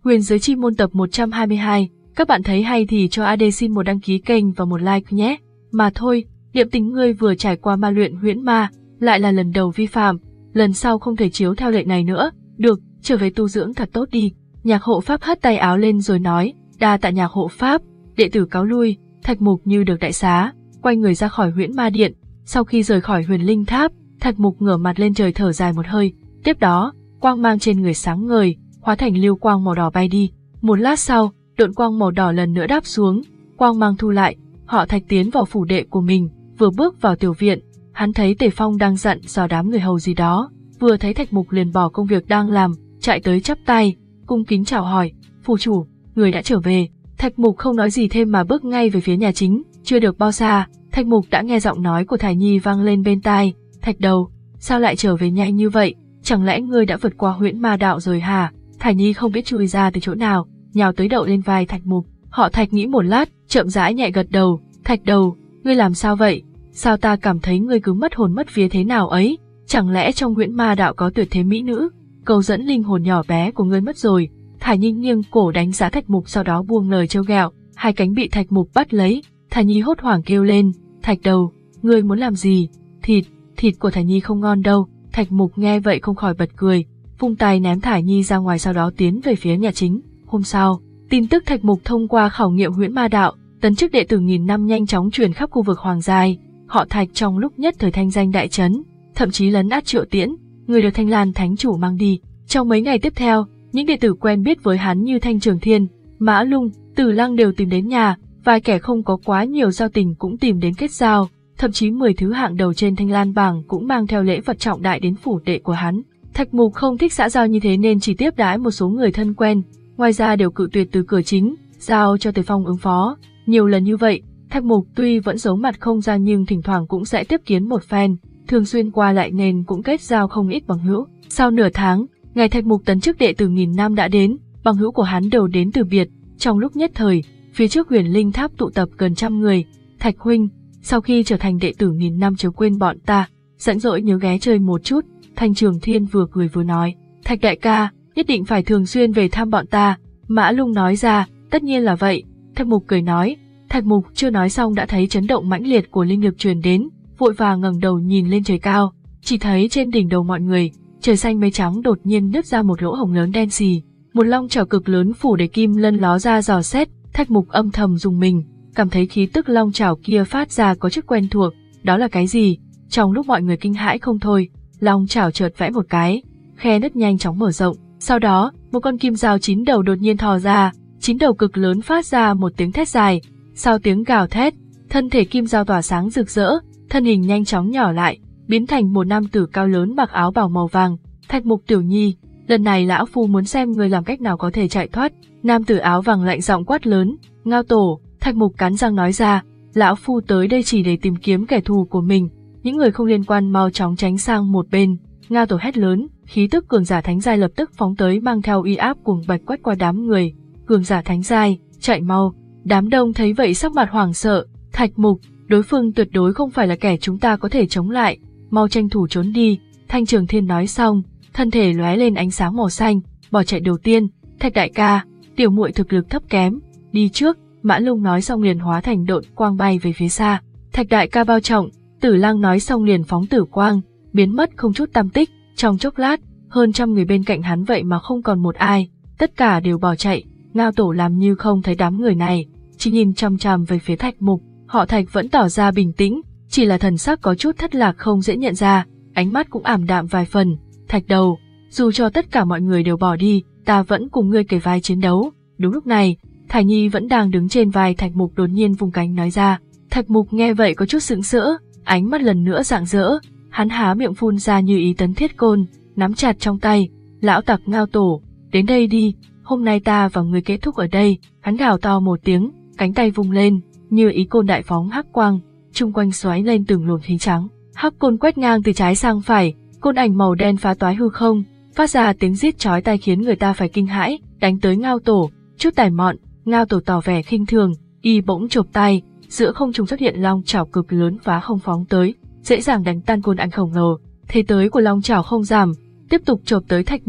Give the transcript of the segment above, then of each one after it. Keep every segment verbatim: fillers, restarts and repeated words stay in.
Huyền Giới Chi Môn tập một trăm hai mươi hai, các bạn thấy hay thì cho a đê xin một đăng ký kênh và một like nhé. Mà thôi, Niệm Tình ngươi vừa trải qua ma luyện huyễn ma, lại là lần đầu vi phạm, lần sau không thể chiếu theo lệnh này nữa. Được, trở về tu dưỡng thật tốt đi. Nhạc hộ pháp hất tay áo lên rồi nói, đa tạ nhạc hộ pháp, đệ tử cáo lui. Thạch Mục như được đại xá, quay người ra khỏi huyễn ma điện. Sau khi rời khỏi huyền linh tháp, Thạch Mục ngửa mặt lên trời thở dài một hơi. Tiếp đó, quang mang trên người sáng ngời, hóa thành lưu quang màu đỏ bay đi. Một lát sau, độn quang màu đỏ lần nữa đáp xuống, quang mang thu lại. Họ Thạch tiến vào phủ đệ của mình, vừa bước vào tiểu viện, hắn thấy Tề Phong đang dặn dò đám người hầu gì đó, vừa thấy Thạch Mục liền bỏ công việc đang làm, chạy tới chắp tay, cung kính chào hỏi, phủ chủ, người đã trở về. Thạch Mục không nói gì thêm mà bước ngay về phía nhà chính. Chưa được bao xa, Thạch Mục đã nghe giọng nói của Thải Nhi vang lên bên tai. Thạch đầu, sao lại trở về nhanh như vậy? Chẳng lẽ ngươi đã vượt qua huyễn ma đạo rồi hả? Thải Nhi không biết chui ra từ chỗ nào, nhào tới đậu lên vai Thạch Mục. Họ Thạch nghĩ một lát, chậm rãi nhẹ gật đầu. Thạch đầu, ngươi làm sao vậy? Sao ta cảm thấy ngươi cứ mất hồn mất vía thế nào ấy? Chẳng lẽ trong huyễn ma đạo có tuyệt thế mỹ nữ? Câu dẫn linh hồn nhỏ bé của ngươi mất rồi. Thải Nhi nghiêng cổ đánh giá Thạch Mục, sau đó buông lời trêu ghẹo. Hai cánh bị Thạch Mục bắt lấy. Thải Nhi hốt hoảng kêu lên, Thạch đầu, ngươi muốn làm gì? Thịt, thịt của Thải Nhi không ngon đâu. Thạch Mục nghe vậy không khỏi bật cười, vung tay ném Thải Nhi ra ngoài, sau đó tiến về phía nhà chính. Hôm sau, tin tức Thạch Mục thông qua khảo nghiệm huyễn ma đạo, tấn chức đệ tử nghìn năm nhanh chóng truyền khắp khu vực Hoàng Giai. Họ Thạch trong lúc nhất thời thanh danh đại chấn, thậm chí lấn át Triệu Tiễn, người được Thanh Lan Thánh chủ mang đi. Trong mấy ngày tiếp theo, những đệ tử quen biết với hắn như Thanh Trường Thiên, Mã Lung, Tử Lăng đều tìm đến nhà, vài kẻ không có quá nhiều giao tình cũng tìm đến kết giao, thậm chí mười thứ hạng đầu trên Thanh Lan bảng cũng mang theo lễ vật trọng đại đến phủ đệ của hắn. Thạch Mục không thích xã giao như thế nên chỉ tiếp đãi một số người thân quen, ngoài ra đều cự tuyệt từ cửa chính, giao cho Tề Phong ứng phó. Nhiều lần như vậy, Thạch Mục tuy vẫn giấu mặt không ra nhưng thỉnh thoảng cũng sẽ tiếp kiến một phen, thường xuyên qua lại nên cũng kết giao không ít bằng hữu. Sau nửa tháng, ngày Thạch Mục tấn chức đệ tử nghìn năm đã đến, bằng hữu của hắn đều đến từ biệt. Trong lúc nhất thời, phía trước huyền linh tháp tụ tập gần trăm người. Thạch huynh, sau khi trở thành đệ tử nghìn năm chớ quên bọn ta, rảnh rỗi nhớ ghé chơi một chút. Thanh Trường Thiên vừa cười vừa nói, Thạch đại ca, nhất định phải thường xuyên về thăm bọn ta. Mã Lung nói ra, tất nhiên là vậy. Thạch Mục cười nói. Thạch Mục chưa nói xong đã thấy chấn động mãnh liệt của linh lực truyền đến, vội vàng ngẩng đầu nhìn lên trời cao, chỉ thấy trên đỉnh đầu mọi người, trời xanh mây trắng đột nhiên nứt ra một lỗ hổng lớn đen xì, một long chảo cực lớn phủ đầy kim lân ló ra dò xét. Thạch Mục âm thầm dùng mình, cảm thấy khí tức long chảo kia phát ra có chút quen thuộc, đó là cái gì? Trong lúc mọi người kinh hãi không thôi, long chảo chợt vẽ một cái, khe nứt nhanh chóng mở rộng, sau đó, một con kim dao chín đầu đột nhiên thò ra, chín đầu cực lớn phát ra một tiếng thét dài, sau tiếng gào thét, thân thể kim dao tỏa sáng rực rỡ, thân hình nhanh chóng nhỏ lại, biến thành một nam tử cao lớn mặc áo bào màu vàng. Thạch Mục tiểu nhi, lần này lão phu muốn xem người làm cách nào có thể chạy thoát. Nam tử áo vàng lạnh giọng quát lớn. Ngao tổ, Thạch Mục cắn răng nói ra, lão phu tới đây chỉ để tìm kiếm kẻ thù của mình, những người không liên quan mau chóng tránh sang một bên. Ngao tổ hét lớn, khí tức cường giả thánh giai lập tức phóng tới mang theo uy áp cuồng bạch quét qua đám người. Cường giả thánh giai, chạy mau. Đám đông thấy vậy sắc mặt hoảng sợ. Thạch Mục, đối phương tuyệt đối không phải là kẻ chúng ta có thể chống lại, mau tranh thủ trốn đi. Thanh Trường Thiên nói xong, thân thể lóe lên ánh sáng màu xanh, bỏ chạy đầu tiên. Thạch đại ca, tiểu muội thực lực thấp kém, đi trước. Mã Lung nói xong liền hóa thành độn quang bay về phía xa. Thạch đại ca bao trọng. Tử Lăng nói xong liền phóng tử quang, biến mất không chút tăm tích. Trong chốc lát, hơn trăm người bên cạnh hắn vậy mà không còn một ai, tất cả đều bỏ chạy. Ngao tổ làm như không thấy đám người này, chỉ nhìn chằm chằm về phía Thạch Mục. Họ Thạch vẫn tỏ ra bình tĩnh, chỉ là thần sắc có chút thất lạc không dễ nhận ra, ánh mắt cũng ảm đạm vài phần. Thạch đầu, dù cho tất cả mọi người đều bỏ đi, ta vẫn cùng ngươi kề vai chiến đấu. Đúng lúc này, Thải Nhi vẫn đang đứng trên vai Thạch Mục đột nhiên vung cánh nói ra. Thạch Mục nghe vậy có chút sững sỡ, ánh mắt lần nữa rạng rỡ, hắn há miệng phun ra như ý tấn thiết côn, nắm chặt trong tay. Lão tặc Ngao tổ, đến đây đi, hôm nay ta và ngươi kết thúc ở đây. Hắn gào to một tiếng, cánh tay vung lên, như ý côn đại phóng hắc quang, chung quanh xoáy lên từng luồng khí trắng. Hắc côn quét ngang từ trái sang phải, côn ảnh màu đen phá toái hư không, phát ra tiếng rít chói tai khiến người ta phải kinh hãi, đánh tới Ngao tổ. Chút tài mọn, Ngao tổ tỏ vẻ khinh thường, y bỗng chộp tay, giữa không trung xuất hiện long chảo cực lớn phá không phóng tới, dễ dàng đánh tan côn ảnh khổng lồ. Thế tới của long chảo không giảm, tiếp tục chộp tới Thạch Mục.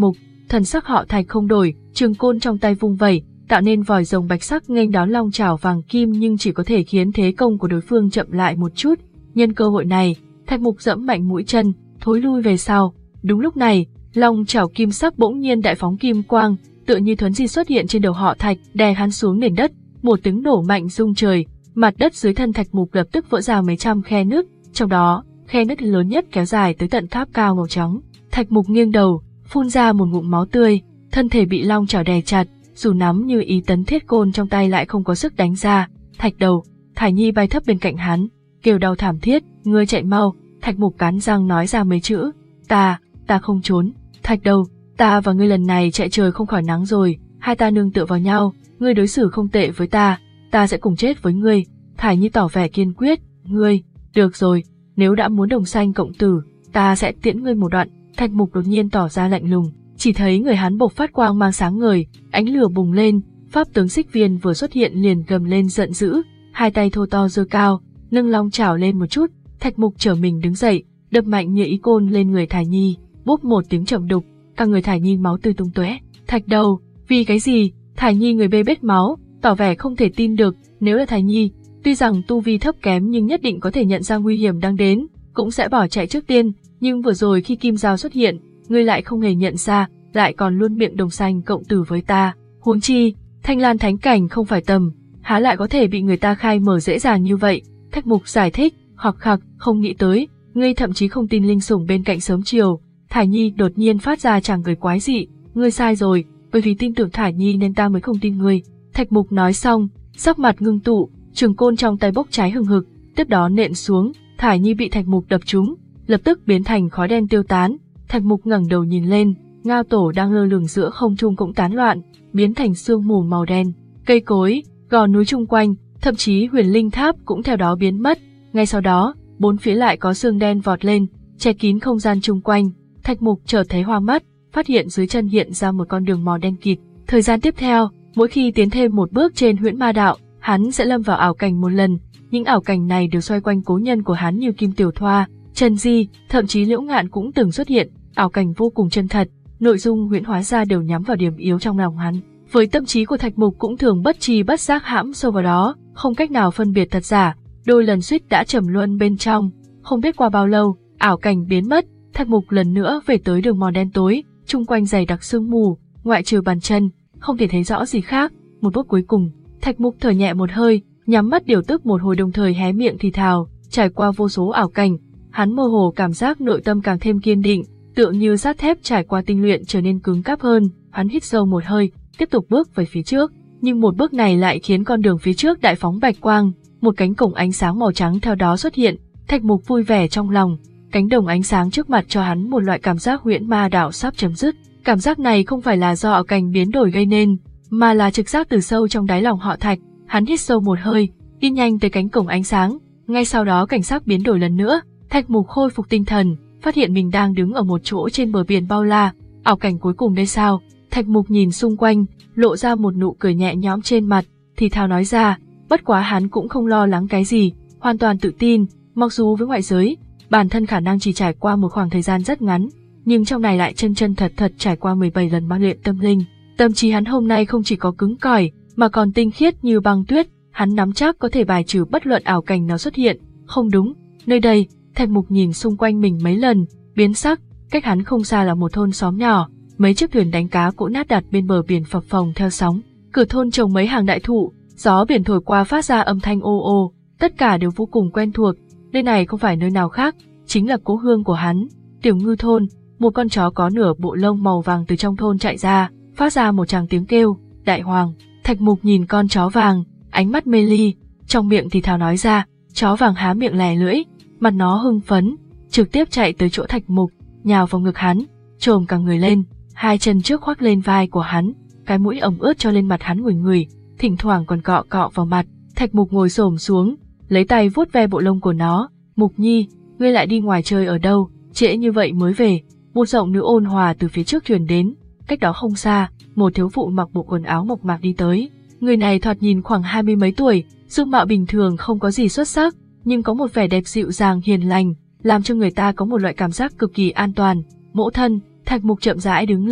thần sắc họ Thạch không đổi, trường côn trong tay vung vẩy, tạo nên vòi rồng bạch sắc nghênh đón long chảo vàng kim, nhưng chỉ có thể khiến thế công của đối phương chậm lại một chút. Nhân cơ hội này, Thạch Mục giẫm mạnh mũi chân, thối lui về sau. Đúng lúc này, long chảo kim sắc bỗng nhiên đại phóng kim quang, tựa như thuấn di xuất hiện trên đầu họ Thạch, đè hắn xuống nền đất, một tiếng nổ mạnh rung trời, mặt đất dưới thân Thạch Mục lập tức vỡ ra mấy trăm khe nứt, trong đó, khe nứt lớn nhất kéo dài tới tận tháp cao màu trắng. Thạch Mục nghiêng đầu, phun ra một ngụm máu tươi, thân thể bị long chảo đè chặt, dù nắm như ý tấn thiết côn trong tay lại không có sức đánh ra. Thạch Đầu, Thải Nhi bay thấp bên cạnh hắn, kêu đau thảm thiết, ngươi chạy mau. Thạch Mục cắn răng nói ra mấy chữ, ta, ta không trốn. Thạch Đầu, ta và ngươi lần này chạy trời không khỏi nắng rồi, hai ta nương tựa vào nhau, ngươi đối xử không tệ với ta, ta sẽ cùng chết với ngươi. Thải Nhi tỏ vẻ kiên quyết, ngươi, được rồi, nếu đã muốn đồng sanh cộng tử, ta sẽ tiễn ngươi một đoạn. Thạch Mục đột nhiên tỏ ra lạnh lùng, chỉ thấy người hắn bộc phát quang mang sáng ngời, ánh lửa bùng lên, pháp tướng Xích Viên vừa xuất hiện liền gầm lên giận dữ, hai tay thô to giơ cao, nâng long chảo lên một chút. Thạch Mục trở mình đứng dậy, đập mạnh như ý côn lên người Thải Nhi, bốp một tiếng trầm đục, cả người Thải Nhi máu tươi tung tóe. Thạch Đầu, vì cái gì? Thải Nhi người bê bết máu, tỏ vẻ không thể tin được. Nếu là Thải Nhi, tuy rằng tu vi thấp kém nhưng nhất định có thể nhận ra nguy hiểm đang đến, cũng sẽ bỏ chạy trước tiên. Nhưng vừa rồi khi kim dao xuất hiện, ngươi lại không hề nhận ra, lại còn luôn miệng đồng sanh cộng tử với ta. Huống chi, Thanh Lan thánh cảnh không phải tầm, há lại có thể bị người ta khai mở dễ dàng như vậy. Thạch Mục giải thích, khặc khặc, không nghĩ tới, ngươi thậm chí không tin linh sủng bên cạnh sớm chiều. Thải Nhi đột nhiên phát ra chàng cười quái dị, ngươi sai rồi, bởi vì tin tưởng Thải Nhi nên ta mới không tin ngươi. Thạch Mục nói xong, sắc mặt ngưng tụ, trường côn trong tay bốc cháy hừng hực, tiếp đó nện xuống, Thải Nhi bị Thạch Mục đập trúng, lập tức biến thành khói đen tiêu tán. Thạch Mục ngẩng đầu nhìn lên, ngao tổ đang lơ lửng giữa không trung cũng tán loạn, biến thành sương mù màu đen. Cây cối, gò núi chung quanh, thậm chí huyền linh tháp cũng theo đó biến mất. Ngay sau đó, bốn phía lại có sương đen vọt lên, che kín không gian chung quanh. Thạch Mục chợt thấy hoa mắt, phát hiện dưới chân hiện ra một con đường mòn đen kịt. Thời gian tiếp theo, mỗi khi tiến thêm một bước trên huyễn ma đạo, hắn sẽ lâm vào ảo cảnh một lần. Những ảo cảnh này đều xoay quanh cố nhân của hắn như Kim Tiểu Thoa, Trần Di, thậm chí Liễu Ngạn cũng từng xuất hiện, ảo cảnh vô cùng chân thật, nội dung huyễn hóa ra đều nhắm vào điểm yếu trong lòng hắn. Với tâm trí của Thạch Mục cũng thường bất tri bất giác hãm sâu vào đó, không cách nào phân biệt thật giả, đôi lần suýt đã trầm luân bên trong. Không biết qua bao lâu, ảo cảnh biến mất, Thạch Mục lần nữa về tới đường mòn đen tối, chung quanh dày đặc sương mù, ngoại trừ bàn chân, không thể thấy rõ gì khác. Một bước cuối cùng, Thạch Mục thở nhẹ một hơi, nhắm mắt điều tức một hồi đồng thời hé miệng thì thào, trải qua vô số ảo cảnh, hắn mơ hồ cảm giác nội tâm càng thêm kiên định, tựa như sắt thép trải qua tinh luyện trở nên cứng cáp hơn. Hắn hít sâu một hơi, tiếp tục bước về phía trước, nhưng một bước này lại khiến con đường phía trước đại phóng bạch quang, một cánh cổng ánh sáng màu trắng theo đó xuất hiện. Thạch Mục vui vẻ trong lòng, cánh đồng ánh sáng trước mặt cho hắn một loại cảm giác huyễn ma đạo sắp chấm dứt. Cảm giác này không phải là do ảo cảnh biến đổi gây nên, mà là trực giác từ sâu trong đáy lòng họ Thạch. Hắn hít sâu một hơi, đi nhanh tới cánh cổng ánh sáng, ngay sau đó cảnh sắc biến đổi lần nữa. Thạch Mục khôi phục tinh thần, phát hiện mình đang đứng ở một chỗ trên bờ biển bao la. Ảo cảnh cuối cùng đây sao? Thạch Mục nhìn xung quanh, lộ ra một nụ cười nhẹ nhõm trên mặt, thì thào nói ra, bất quá hắn cũng không lo lắng cái gì, hoàn toàn tự tin, mặc dù với ngoại giới, bản thân khả năng chỉ trải qua một khoảng thời gian rất ngắn, nhưng trong này lại chân chân thật thật trải qua mười bảy lần ma luyện tâm linh. Tâm trí hắn hôm nay không chỉ có cứng cỏi, mà còn tinh khiết như băng tuyết, hắn nắm chắc có thể bài trừ bất luận ảo cảnh nào xuất hiện. Không đúng, nơi đây. Thạch Mục nhìn xung quanh mình mấy lần, biến sắc, cách hắn không xa là một thôn xóm nhỏ, mấy chiếc thuyền đánh cá cũ nát đặt bên bờ biển phập phồng theo sóng, cửa thôn trồng mấy hàng đại thụ, gió biển thổi qua phát ra âm thanh ô ô, tất cả đều vô cùng quen thuộc. Nơi này không phải nơi nào khác, chính là cố hương của hắn, Tiểu Ngư thôn. Một con chó có nửa bộ lông màu vàng từ trong thôn chạy ra, phát ra một tràng tiếng kêu, đại hoàng. Thạch Mục nhìn con chó vàng, ánh mắt mê ly, trong miệng thì thào nói ra, chó vàng há miệng lè lưỡi, mặt nó hưng phấn, trực tiếp chạy tới chỗ Thạch Mục, nhào vào ngực hắn, chồm cả người lên, hai chân trước khoác lên vai của hắn, cái mũi ẩm ướt cho lên mặt hắn ngửi ngửi, thỉnh thoảng còn cọ cọ vào mặt. Thạch Mục ngồi xổm xuống, lấy tay vuốt ve bộ lông của nó. Mục Nhi, ngươi lại đi ngoài chơi ở đâu, trễ như vậy mới về? Một giọng nữ ôn hòa từ phía trước truyền đến. Cách đó không xa, một thiếu phụ mặc bộ quần áo mộc mạc đi tới. Người này thoạt nhìn khoảng hai mươi mấy tuổi, dung mạo bình thường không có gì xuất sắc, nhưng có một vẻ đẹp dịu dàng hiền lành, làm cho người ta có một loại cảm giác cực kỳ an toàn. Mẫu thân. Thạch Mục chậm rãi đứng lên,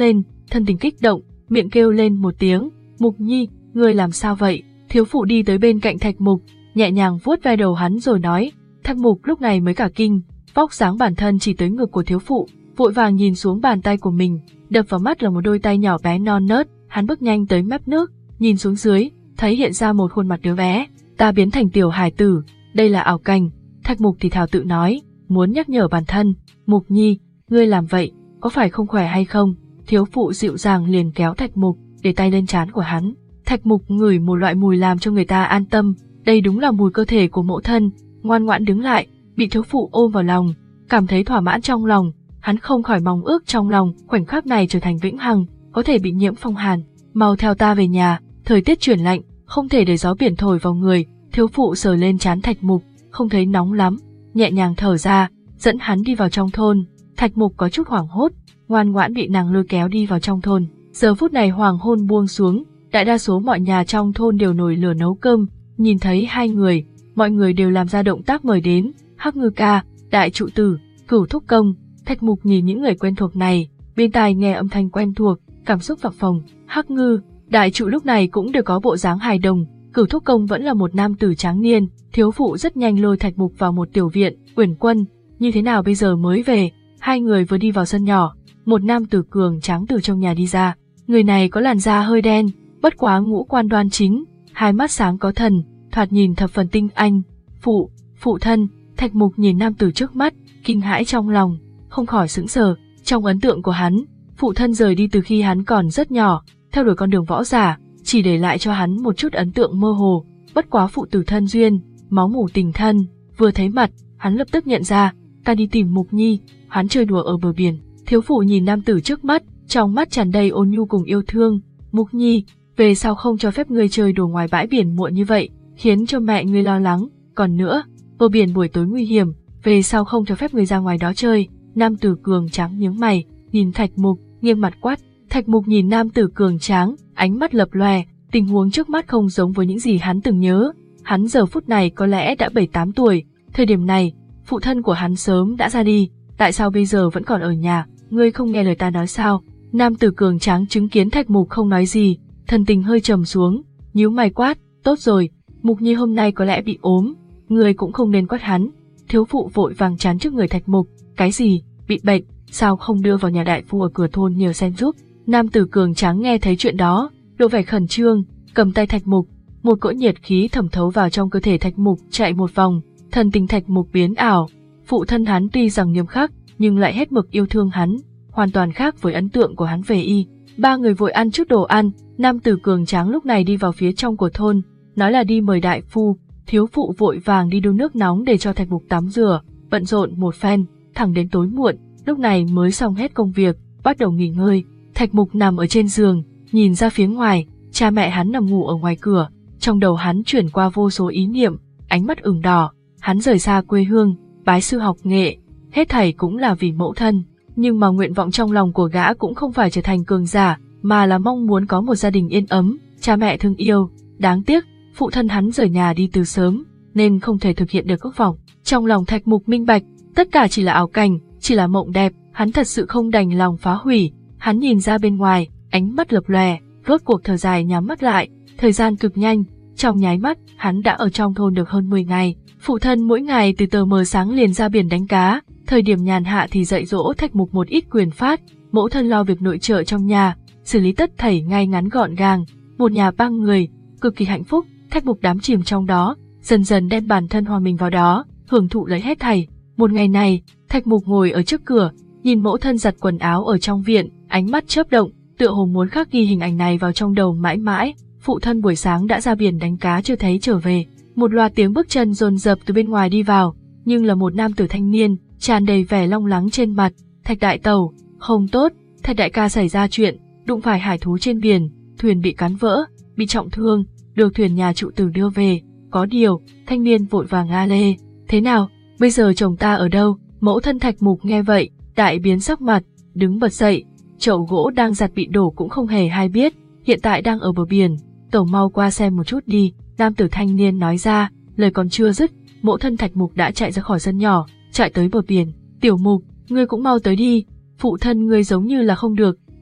thân tình kích động, miệng kêu lên một tiếng, Mục Nhi, ngươi làm sao vậy? Thiếu phụ đi tới bên cạnh Thạch Mục, nhẹ nhàng vuốt ve đầu hắn rồi nói. Thạch Mục lúc này mới cả kinh, vóc dáng bản thân chỉ tới ngực của thiếu phụ, vội vàng nhìn xuống bàn tay của mình, đập vào mắt là một đôi tay nhỏ bé non nớt. Hắn bước nhanh tới mép nước, nhìn xuống dưới, thấy hiện ra một khuôn mặt đứa bé. Ta biến thành tiểu hài tử, đây là ảo cảnh. Thạch Mục thì thào tự nói, muốn nhắc nhở bản thân. Mục Nhi, ngươi làm vậy, có phải không khỏe hay không? Thiếu phụ dịu dàng liền kéo Thạch Mục, để tay lên trán của hắn. Thạch Mục ngửi một loại mùi làm cho người ta an tâm, đây đúng là mùi cơ thể của mẫu thân. Ngoan ngoãn đứng lại, bị thiếu phụ ôm vào lòng, cảm thấy thỏa mãn trong lòng. Hắn không khỏi mong ước trong lòng khoảnh khắc này trở thành vĩnh hằng, có thể bị nhiễm phong hàn. Mau theo ta về nhà, thời tiết chuyển lạnh, không thể để gió biển thổi vào người. Thiếu phụ sờ lên trán Thạch Mục, không thấy nóng lắm, nhẹ nhàng thở ra, dẫn hắn đi vào trong thôn. Thạch Mục có chút hoảng hốt, ngoan ngoãn bị nàng lôi kéo đi vào trong thôn. Giờ phút này hoàng hôn buông xuống, đại đa số mọi nhà trong thôn đều nổi lửa nấu cơm. Nhìn thấy hai người, mọi người đều làm ra động tác mời đến. Hắc Ngư ca, Đại trụ tử, Cửu thúc công. Thạch Mục nhìn những người quen thuộc này, bên tai nghe âm thanh quen thuộc, cảm xúc phập phồng. Hắc Ngư, Đại trụ lúc này cũng đều có bộ dáng hài đồng, Cửu thúc công vẫn là một nam tử tráng niên. Thiếu phụ rất nhanh lôi Thạch Mục vào một tiểu viện. Uyển Quân, như thế nào bây giờ mới về? Hai người vừa đi vào sân nhỏ, một nam tử cường tráng từ trong nhà đi ra. Người này có làn da hơi đen, bất quá ngũ quan đoan chính, hai mắt sáng có thần, thoạt nhìn thập phần tinh anh. Phụ, phụ thân. Thạch Mục nhìn nam tử trước mắt, kinh hãi trong lòng, không khỏi sững sờ. Trong ấn tượng của hắn, phụ thân rời đi từ khi hắn còn rất nhỏ, theo đuổi con đường võ giả, chỉ để lại cho hắn một chút ấn tượng mơ hồ. Bất quá phụ tử thân duyên, máu mủ tình thân, vừa thấy mặt, hắn lập tức nhận ra, ta đi tìm Mục Nhi. Hắn chơi đùa ở bờ biển. Thiếu phụ nhìn nam tử trước mắt, trong mắt tràn đầy ôn nhu cùng yêu thương. Mục Nhi, về sau không cho phép ngươi chơi đùa ngoài bãi biển muộn như vậy, khiến cho mẹ ngươi lo lắng. Còn nữa, bờ biển buổi tối nguy hiểm, về sau không cho phép ngươi ra ngoài đó chơi. Nam tử cường tráng nhướng mày, nhìn Thạch Mục, nghiêm mặt quát. Thạch Mục nhìn nam tử cường tráng, ánh mắt lập lòe, tình huống trước mắt không giống với những gì hắn từng nhớ. Hắn giờ phút này có lẽ đã bảy tám tuổi, thời điểm này, phụ thân của hắn sớm đã ra đi, tại sao bây giờ vẫn còn ở nhà? Ngươi không nghe lời ta nói sao? Nam tử cường tráng chứng kiến Thạch Mục không nói gì, thần tình hơi trầm xuống, nhíu mày quát, tốt rồi, Mục Nhi hôm nay có lẽ bị ốm, ngươi cũng không nên quát hắn. Thiếu phụ vội vàng chắn trước người Thạch Mục, cái gì, bị bệnh, sao không đưa vào nhà đại phu ở cửa thôn nhờ xem giúp? Nam tử cường tráng nghe thấy chuyện đó, lộ vẻ khẩn trương, cầm tay Thạch Mục, một cỗ nhiệt khí thẩm thấu vào trong cơ thể Thạch Mục chạy một vòng, thần tình Thạch Mục biến ảo. Phụ thân hắn tuy rằng nghiêm khắc, nhưng lại hết mực yêu thương hắn, hoàn toàn khác với ấn tượng của hắn về y. Ba người vội ăn chút đồ ăn, nam tử cường tráng lúc này đi vào phía trong của thôn, nói là đi mời đại phu. Thiếu phụ vội vàng đi đun nước nóng để cho Thạch Mục tắm rửa, bận rộn một phen, thẳng đến tối muộn, lúc này mới xong hết công việc, bắt đầu nghỉ ngơi. Thạch Mục nằm ở trên giường, nhìn ra phía ngoài, cha mẹ hắn nằm ngủ ở ngoài cửa, trong đầu hắn chuyển qua vô số ý niệm, ánh mắt ửng đỏ. Hắn rời xa quê hương, bái sư học nghệ, hết thảy cũng là vì mẫu thân, nhưng mà nguyện vọng trong lòng của gã cũng không phải trở thành cường giả, mà là mong muốn có một gia đình yên ấm, cha mẹ thương yêu. Đáng tiếc, phụ thân hắn rời nhà đi từ sớm, nên không thể thực hiện được ước vọng. Trong lòng Thạch Mục minh bạch, tất cả chỉ là ảo cảnh, chỉ là mộng đẹp, hắn thật sự không đành lòng phá hủy. Hắn nhìn ra bên ngoài, ánh mắt lập lòe, rốt cuộc thở dài nhắm mắt lại, thời gian cực nhanh, trong nháy mắt, hắn đã ở trong thôn được hơn mười ngày. Phụ thân mỗi ngày từ tờ mờ sáng liền ra biển đánh cá, thời điểm nhàn hạ thì dạy dỗ Thạch Mục một ít quyền pháp, mẫu thân lo việc nội trợ trong nhà, xử lý tất thảy ngay ngắn gọn gàng, một nhà ba người, cực kỳ hạnh phúc. Thạch Mục đắm chìm trong đó, dần dần đem bản thân hòa mình vào đó, hưởng thụ lấy hết thảy. Một ngày này, Thạch Mục ngồi ở trước cửa, nhìn mẫu thân giặt quần áo ở trong viện, ánh mắt chớp động, tựa hồ muốn khắc ghi hình ảnh này vào trong đầu mãi mãi. Phụ thân buổi sáng đã ra biển đánh cá chưa thấy trở về. Một loạt tiếng bước chân dồn dập từ bên ngoài đi vào, nhưng là một nam tử thanh niên, tràn đầy vẻ long lắng trên mặt. Thạch đại tẩu, không tốt, Thạch đại ca xảy ra chuyện, đụng phải hải thú trên biển, thuyền bị cắn vỡ, bị trọng thương, được thuyền nhà trụ tử đưa về. Có điều, thanh niên vội vàng la lê, thế nào, bây giờ chồng ta ở đâu? Mẫu thân Thạch Mục nghe vậy, đại biến sắc mặt, đứng bật dậy, chậu gỗ đang giặt bị đổ cũng không hề hay biết, hiện tại đang ở bờ biển, tẩu mau qua xem một chút đi. Nam tử thanh niên nói ra, lời còn chưa dứt, mẫu thân Thạch Mục đã chạy ra khỏi sân nhỏ, chạy tới bờ biển. Tiểu Mục, ngươi cũng mau tới đi, phụ thân ngươi giống như là không được,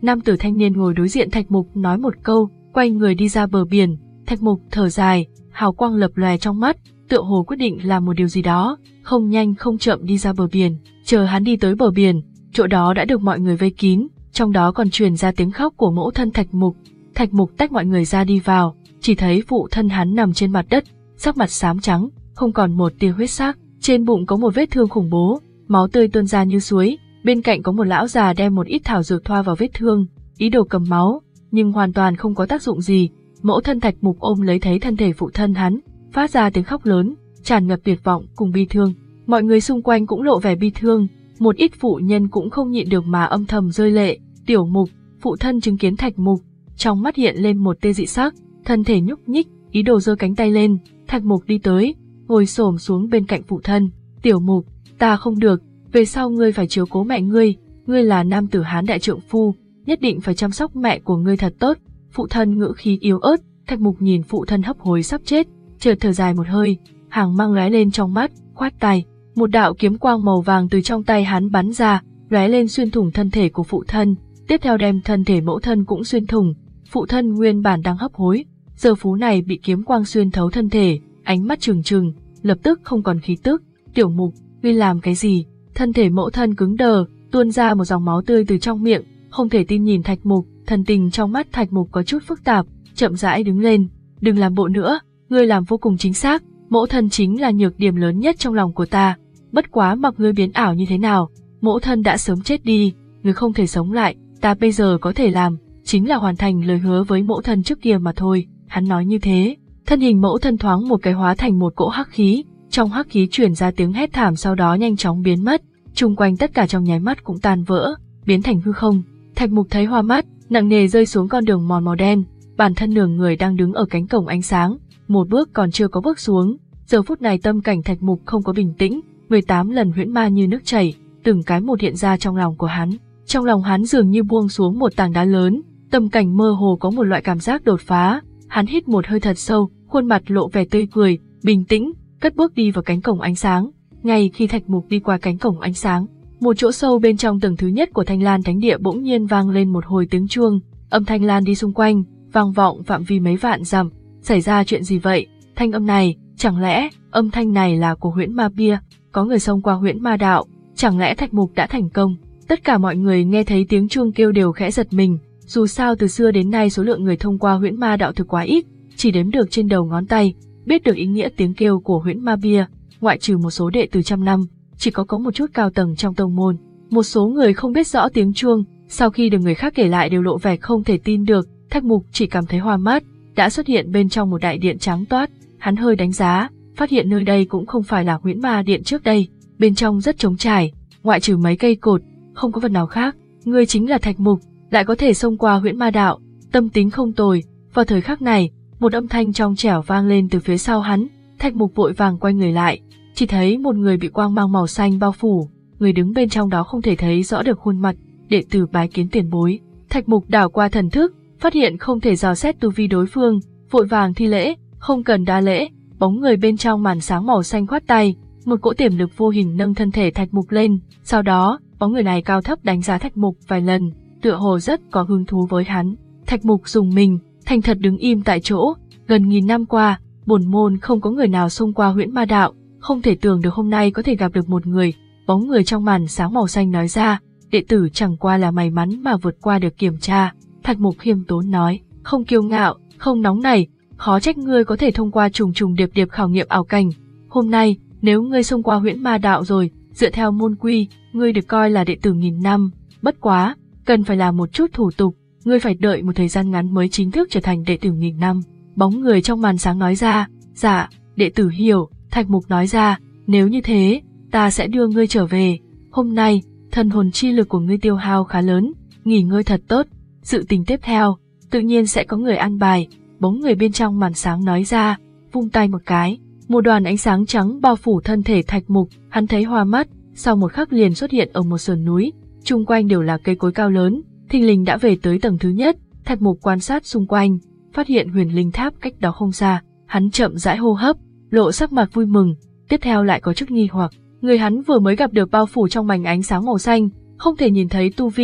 Nam tử thanh niên ngồi đối diện Thạch Mục nói một câu, quay người đi ra bờ biển. Thạch Mục thở dài, hào quang lập lòe trong mắt, tựa hồ quyết định làm một điều gì đó, không nhanh không chậm đi ra bờ biển. Chờ hắn đi tới bờ biển, chỗ đó đã được mọi người vây kín, trong đó còn truyền ra tiếng khóc của mẫu thân Thạch Mục. Thạch Mục tách mọi người ra đi vào, chỉ thấy phụ thân hắn nằm trên mặt đất, sắc mặt xám trắng, không còn một tia huyết sắc, trên bụng có một vết thương khủng bố, máu tươi tuôn ra như suối. Bên cạnh có một lão già đem một ít thảo dược thoa vào vết thương, ý đồ cầm máu, nhưng hoàn toàn không có tác dụng gì. Mẫu thân Thạch Mục ôm lấy thấy thân thể phụ thân hắn, phát ra tiếng khóc lớn, tràn ngập tuyệt vọng cùng bi thương. Mọi người xung quanh cũng lộ vẻ bi thương, một ít phụ nhân cũng không nhịn được mà âm thầm rơi lệ. Tiểu Mục, phụ thân chứng kiến Thạch Mục, trong mắt hiện lên một tia dị sắc, thân thể nhúc nhích, ý đồ giơ cánh tay lên. Thạch Mục đi tới, ngồi xổm xuống bên cạnh phụ thân. Tiểu Mục, ta không được, về sau ngươi phải chiếu cố mẹ ngươi, ngươi là nam tử Hán đại trượng phu, nhất định phải chăm sóc mẹ của ngươi thật tốt. Phụ thân ngữ khí yếu ớt. Thạch Mục nhìn phụ thân hấp hối sắp chết, chợt thở dài một hơi, hàng mang lóe lên trong mắt, khoát tay, một đạo kiếm quang màu vàng từ trong tay hắn bắn ra, lóe lên xuyên thủng thân thể của phụ thân, tiếp theo đem thân thể mẫu thân cũng xuyên thủng. Phụ thân nguyên bản đang hấp hối, giờ phút này bị kiếm quang xuyên thấu thân thể, ánh mắt trừng trừng, lập tức không còn khí tức. Tiểu Mục, ngươi làm cái gì? Thân thể mẫu thân cứng đờ, tuôn ra một dòng máu tươi từ trong miệng, không thể tin nhìn Thạch Mục, thần tình trong mắt Thạch Mục có chút phức tạp, chậm rãi đứng lên. Đừng làm bộ nữa, ngươi làm vô cùng chính xác, mẫu thân chính là nhược điểm lớn nhất trong lòng của ta. Bất quá mặc ngươi biến ảo như thế nào, mẫu thân đã sớm chết đi, ngươi không thể sống lại, ta bây giờ có thể làm, chính là hoàn thành lời hứa với mẫu thân trước kia mà thôi. Hắn nói như thế, thân hình mẫu thân thoáng một cái hóa thành một cỗ hắc khí, trong hắc khí truyền ra tiếng hét thảm, sau đó nhanh chóng biến mất, chung quanh tất cả trong nháy mắt cũng tan vỡ, biến thành hư không. Thạch Mục thấy hoa mắt, nặng nề rơi xuống con đường mòn màu đen, bản thân nửa người đang đứng ở cánh cổng ánh sáng, một bước còn chưa có bước xuống. Giờ phút này tâm cảnh Thạch Mục không có bình tĩnh, mười tám lần huyễn ma như nước chảy, từng cái một hiện ra trong lòng của hắn. Trong lòng hắn dường như buông xuống một tảng đá lớn, tâm cảnh mơ hồ có một loại cảm giác đột phá. Hắn hít một hơi thật sâu, khuôn mặt lộ vẻ tươi cười, bình tĩnh, cất bước đi vào cánh cổng ánh sáng. Ngay khi Thạch Mục đi qua cánh cổng ánh sáng, một chỗ sâu bên trong tầng thứ nhất của Thanh Lan Thánh Địa bỗng nhiên vang lên một hồi tiếng chuông, âm thanh lan đi xung quanh, vang vọng phạm vi mấy vạn dặm. Xảy ra chuyện gì vậy? Thanh âm này, chẳng lẽ âm thanh này là của huyễn ma bia? Có người xông qua huyễn ma đạo, chẳng lẽ Thạch Mục đã thành công? Tất cả mọi người nghe thấy tiếng chuông kêu đều khẽ giật mình, dù sao từ xưa đến nay số lượng người thông qua huyễn ma đạo thực quá ít, chỉ đếm được trên đầu ngón tay. Biết được ý nghĩa tiếng kêu của huyễn ma bia, ngoại trừ một số đệ tử trăm năm, chỉ có có một chút cao tầng trong tông môn. Một số người không biết rõ tiếng chuông, sau khi được người khác kể lại đều lộ vẻ không thể tin được. Thạch Mục chỉ cảm thấy hoa mắt, đã xuất hiện bên trong một đại điện trắng toát. Hắn hơi đánh giá, phát hiện nơi đây cũng không phải là huyễn ma điện trước đây, bên trong rất trống trải, ngoại trừ mấy cây cột, không có vật nào khác. Ngươi chính là Thạch Mục, lại có thể xông qua huyễn ma đạo, tâm tính không tồi. Vào thời khắc này, một âm thanh trong trẻo vang lên từ phía sau hắn. Thạch Mục vội vàng quay người lại, chỉ thấy một người bị quang mang màu xanh bao phủ, người đứng bên trong đó không thể thấy rõ được khuôn mặt. Đệ tử bái kiến tiền bối. Thạch Mục đảo qua thần thức, phát hiện không thể dò xét tu vi đối phương, vội vàng thi lễ. Không cần đa lễ. Bóng người bên trong màn sáng màu xanh khoát tay, một cỗ tiềm lực vô hình nâng thân thể Thạch Mục lên. Sau đó, bóng người này cao thấp đánh giá Thạch Mục vài lần, tựa hồ rất có hứng thú với hắn. Thạch Mục dùng mình, thành thật đứng im tại chỗ. Gần nghìn năm qua, bổn môn không có người nào xông qua huyễn ma đạo, không thể tưởng được hôm nay có thể gặp được một người. Bóng người trong màn sáng màu xanh nói ra, đệ tử chẳng qua là may mắn mà vượt qua được kiểm tra. Thạch Mục khiêm tốn nói, không kiêu ngạo, không nóng nảy, khó trách ngươi có thể thông qua trùng trùng điệp điệp khảo nghiệm ảo cảnh. Hôm nay, nếu ngươi xông qua huyễn ma đạo rồi, dựa theo môn quy, ngươi được coi là đệ tử nghìn năm. Bất quá, cần phải làm một chút thủ tục, ngươi phải đợi một thời gian ngắn mới chính thức trở thành đệ tử nghìn năm. Bóng người trong màn sáng nói ra, dạ, đệ tử hiểu. Thạch Mục nói ra, nếu như thế, ta sẽ đưa ngươi trở về. Hôm nay, thần hồn chi lực của ngươi tiêu hao khá lớn, nghỉ ngơi thật tốt. Sự tình tiếp theo, tự nhiên sẽ có người an bài. Bóng người bên trong màn sáng nói ra, vung tay một cái, một đoàn ánh sáng trắng bao phủ thân thể Thạch Mục. Hắn thấy hoa mắt, sau một khắc liền xuất hiện ở một sườn núi, chung quanh đều là cây cối cao lớn, thình lình đã về tới tầng thứ nhất. Thạch Mục quan sát xung quanh, phát hiện huyền linh tháp cách đó không xa, hắn chậm rãi hô hấp, lộ sắc mặt vui mừng, tiếp theo lại có chút nghi hoặc. Người hắn vừa mới gặp được bao phủ trong mảnh ánh sáng màu xanh, không thể nhìn thấy tu vi,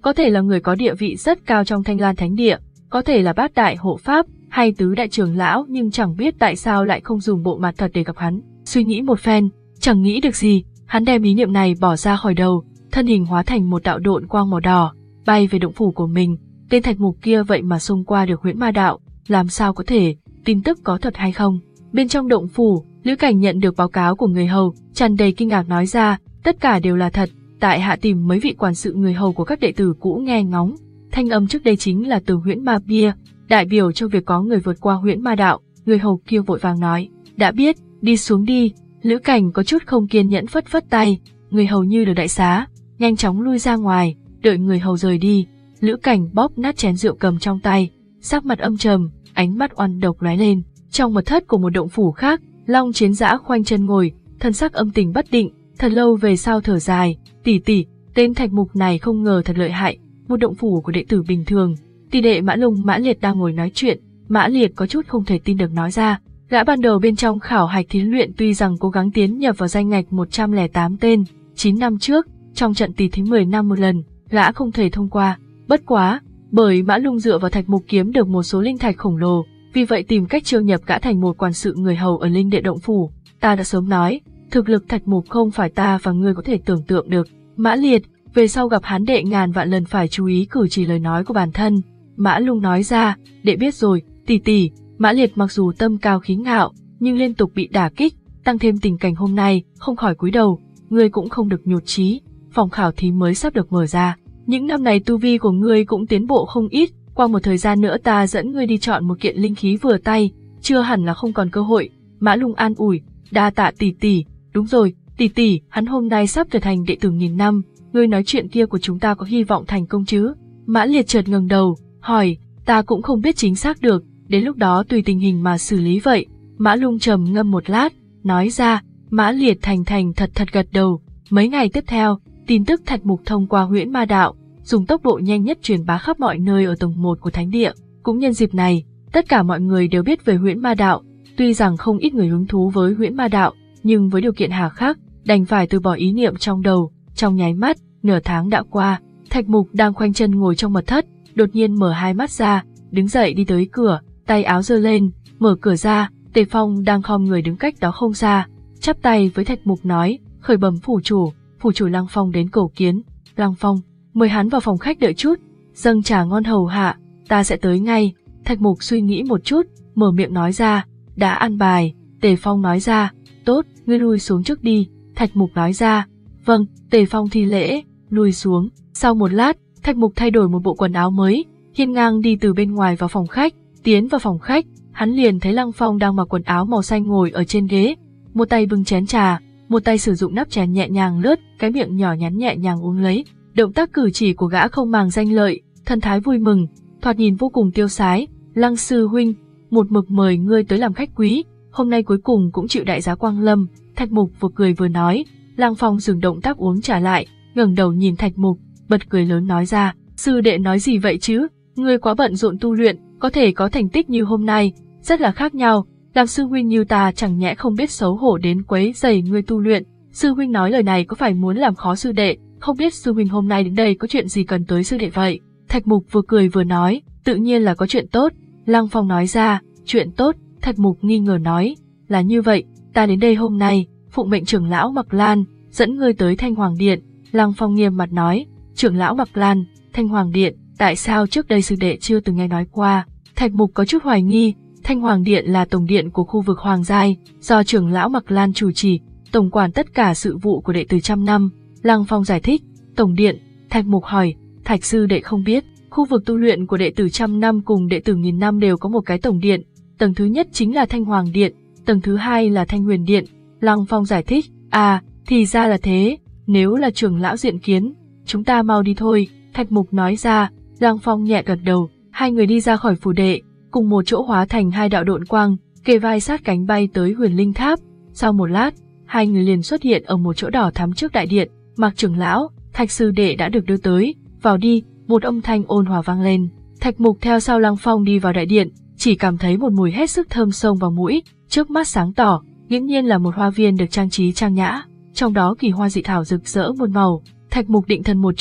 có thể là người có địa vị rất cao trong Thanh Lan Thánh Địa, có thể là bát đại hộ pháp hay tứ đại trưởng lão, nhưng chẳng biết tại sao lại không dùng bộ mặt thật để gặp hắn. Suy nghĩ một phen, chẳng nghĩ được gì, hắn đem ý niệm này bỏ ra khỏi đầu, thân hình hóa thành một đạo độn quang màu đỏ, bay về động phủ của mình. Tên Thạch Mục kia vậy mà xông qua được Huyễn Ma Đạo, làm sao có thể, tin tức có thật hay không? Bên trong động phủ, Lữ Cảnh nhận được báo cáo của người hầu, tràn đầy kinh ngạc nói ra, tất cả đều là thật, tại hạ tìm mấy vị quản sự người hầu của các đệ tử cũ nghe ngóng. Thanh âm trước đây chính là từ Huyễn Ma Bia, đại biểu cho việc có người vượt qua Huyễn Ma Đạo. Người hầu kia vội vàng nói, đã biết, đi xuống đi. Lữ Cảnh có chút không kiên nhẫn phất phất tay, người hầu như được đại xá, nhanh chóng lui ra ngoài. Đợi người hầu rời đi, Lữ Cảnh bóp nát chén rượu cầm trong tay, sắc mặt âm trầm, ánh mắt oan độc lóe lên. Trong mật thất của một động phủ khác, Long Chiến Dã khoanh chân ngồi, thân sắc âm tình bất định, thật lâu về sau thở dài, tỷ tỷ, tên Thạch Mục này không ngờ thật lợi hại, một động phủ của đệ tử bình thường. Tỷ đệ Mã Lung Mã Liệt đang ngồi nói chuyện, Mã Liệt có chút không thể tin được nói ra, gã ban đầu bên trong khảo hạch thí luyện tuy rằng cố gắng tiến nhập vào danh ngạch một trăm lẻ tám tên, chín năm trước, trong trận tỷ thí mười năm một lần, gã không thể thông qua, bất quá, bởi Mã Lung dựa vào Thạch Mục kiếm được một số linh thạch khổng lồ, vì vậy tìm cách chiêu nhập gã thành một quản sự người hầu ở linh địa động phủ. Ta đã sớm nói, thực lực Thạch Mục không phải ta và ngươi có thể tưởng tượng được. Mã Liệt, về sau gặp hắn đệ ngàn vạn lần phải chú ý cử chỉ lời nói của bản thân. Mã Lung nói ra, đệ biết rồi, tỷ tỷ. Mã Liệt mặc dù tâm cao khí ngạo, nhưng liên tục bị đả kích, tăng thêm tình cảnh hôm nay, không khỏi cúi đầu. Ngươi cũng không được nhụt chí, phòng khảo thí mới sắp được mở ra. Những năm này tu vi của ngươi cũng tiến bộ không ít, qua một thời gian nữa ta dẫn ngươi đi chọn một kiện linh khí vừa tay, chưa hẳn là không còn cơ hội. Mã Lung an ủi, đa tạ tỷ tỷ. Đúng rồi, tỷ tỷ, hắn hôm nay sắp trở thành đệ tử nghìn năm, ngươi nói chuyện kia của chúng ta có hy vọng thành công chứ? Mã Liệt chợt ngẩng đầu, hỏi, ta cũng không biết chính xác được, đến lúc đó tùy tình hình mà xử lý vậy. Mã Lung trầm ngâm một lát, nói ra. Mã Liệt thành thành thật thật gật đầu. Mấy ngày tiếp theo, tin tức Thạch Mục thông qua Huyễn Ma Đạo, dùng tốc độ nhanh nhất truyền bá khắp mọi nơi ở tầng một của Thánh Địa. Cũng nhân dịp này, tất cả mọi người đều biết về Huyễn Ma Đạo, tuy rằng không ít người hứng thú với Huyễn Ma Đạo, nhưng với điều kiện hà khắc, đành phải từ bỏ ý niệm trong đầu. Trong nháy mắt, nửa tháng đã qua, Thạch Mục đang khoanh chân ngồi trong mật thất, đột nhiên mở hai mắt ra, đứng dậy đi tới cửa, tay áo giơ lên, mở cửa ra. Tề Phong đang khom người đứng cách đó không xa, chắp tay với Thạch Mục nói, khởi bẩm phủ chủ, phủ chủ Lăng Phong đến cầu kiến. Lăng Phong, mời hắn vào phòng khách đợi chút, dâng trà ngon hầu hạ, ta sẽ tới ngay. Thạch Mục suy nghĩ một chút, mở miệng nói ra, đã ăn bài. Tề Phong nói ra, tốt, ngươi lui xuống trước đi. Thạch Mục nói ra, vâng. Tề Phong thi lễ, lui xuống. Sau một lát, Thạch Mục thay đổi một bộ quần áo mới, hiên ngang đi từ bên ngoài vào phòng khách. Tiến vào phòng khách, hắn liền thấy Lăng Phong đang mặc quần áo màu xanh ngồi ở trên ghế, một tay bưng chén trà, một tay sử dụng nắp chén nhẹ nhàng lướt, cái miệng nhỏ nhắn nhẹ nhàng uống lấy. Động tác cử chỉ của gã không màng danh lợi, thân thái vui mừng, thoạt nhìn vô cùng tiêu sái. Lăng sư huynh, một mực mời ngươi tới làm khách quý, hôm nay cuối cùng cũng chịu đại giá quang lâm. Thạch Mục vừa cười vừa nói. Lăng Phong dừng động tác uống trà lại, ngẩng đầu nhìn Thạch Mục, bật cười lớn nói ra, sư đệ nói gì vậy chứ, ngươi quá bận rộn tu luyện, có thể có thành tích như hôm nay, rất là khác nhau. Làm sư huynh như ta chẳng nhẽ không biết xấu hổ đến quấy rầy ngươi tu luyện. Sư huynh nói lời này có phải muốn làm khó sư đệ, không biết sư huynh hôm nay đến đây có chuyện gì cần tới sư đệ vậy? Thạch Mục vừa cười vừa nói, tự nhiên là có chuyện tốt. Lăng Phong nói ra, chuyện tốt. Thạch Mục nghi ngờ nói, là như vậy, ta đến đây hôm nay, phụng mệnh trưởng lão Mặc Lan, dẫn ngươi tới Thanh Hoàng Điện. Lăng Phong nghiêm mặt nói, trưởng lão Mặc Lan, Thanh Hoàng Điện, tại sao trước đây sư đệ chưa từng nghe nói qua? Thạch Mục có chút hoài nghi. Thanh Hoàng Điện là tổng điện của khu vực Hoàng Giai, do trưởng lão Mặc Lan chủ trì, tổng quản tất cả sự vụ của đệ tử trăm năm. Lăng Phong giải thích, tổng điện. Thạch Mục hỏi, Thạch sư đệ không biết, khu vực tu luyện của đệ tử trăm năm cùng đệ tử nghìn năm đều có một cái tổng điện, tầng thứ nhất chính là Thanh Hoàng Điện, tầng thứ hai là Thanh Huyền Điện. Lăng Phong giải thích, à, thì ra là thế, nếu là trưởng lão diện kiến, chúng ta mau đi thôi. Thạch Mục nói ra. Lăng Phong nhẹ gật đầu, hai người đi ra khỏi phủ đệ, cùng một chỗ hóa thành hai đạo độn quang, kề vai sát cánh bay tới Huyền Linh Tháp. Sau một lát, hai người liền xuất hiện ở một chỗ đỏ thắm trước đại điện. Mạc trưởng lão, Thạch sư đệ đã được đưa tới, vào đi. Một âm thanh ôn hòa vang lên. Thạch Mục theo sau Lăng Phong đi vào đại điện, chỉ cảm thấy một mùi hết sức thơm xông vào mũi, trước mắt sáng tỏ, nghiễm nhiên là một hoa viên được trang trí trang nhã, trong đó kỳ hoa dị thảo rực rỡ muôn màu. Thạch Mục định thần một chút,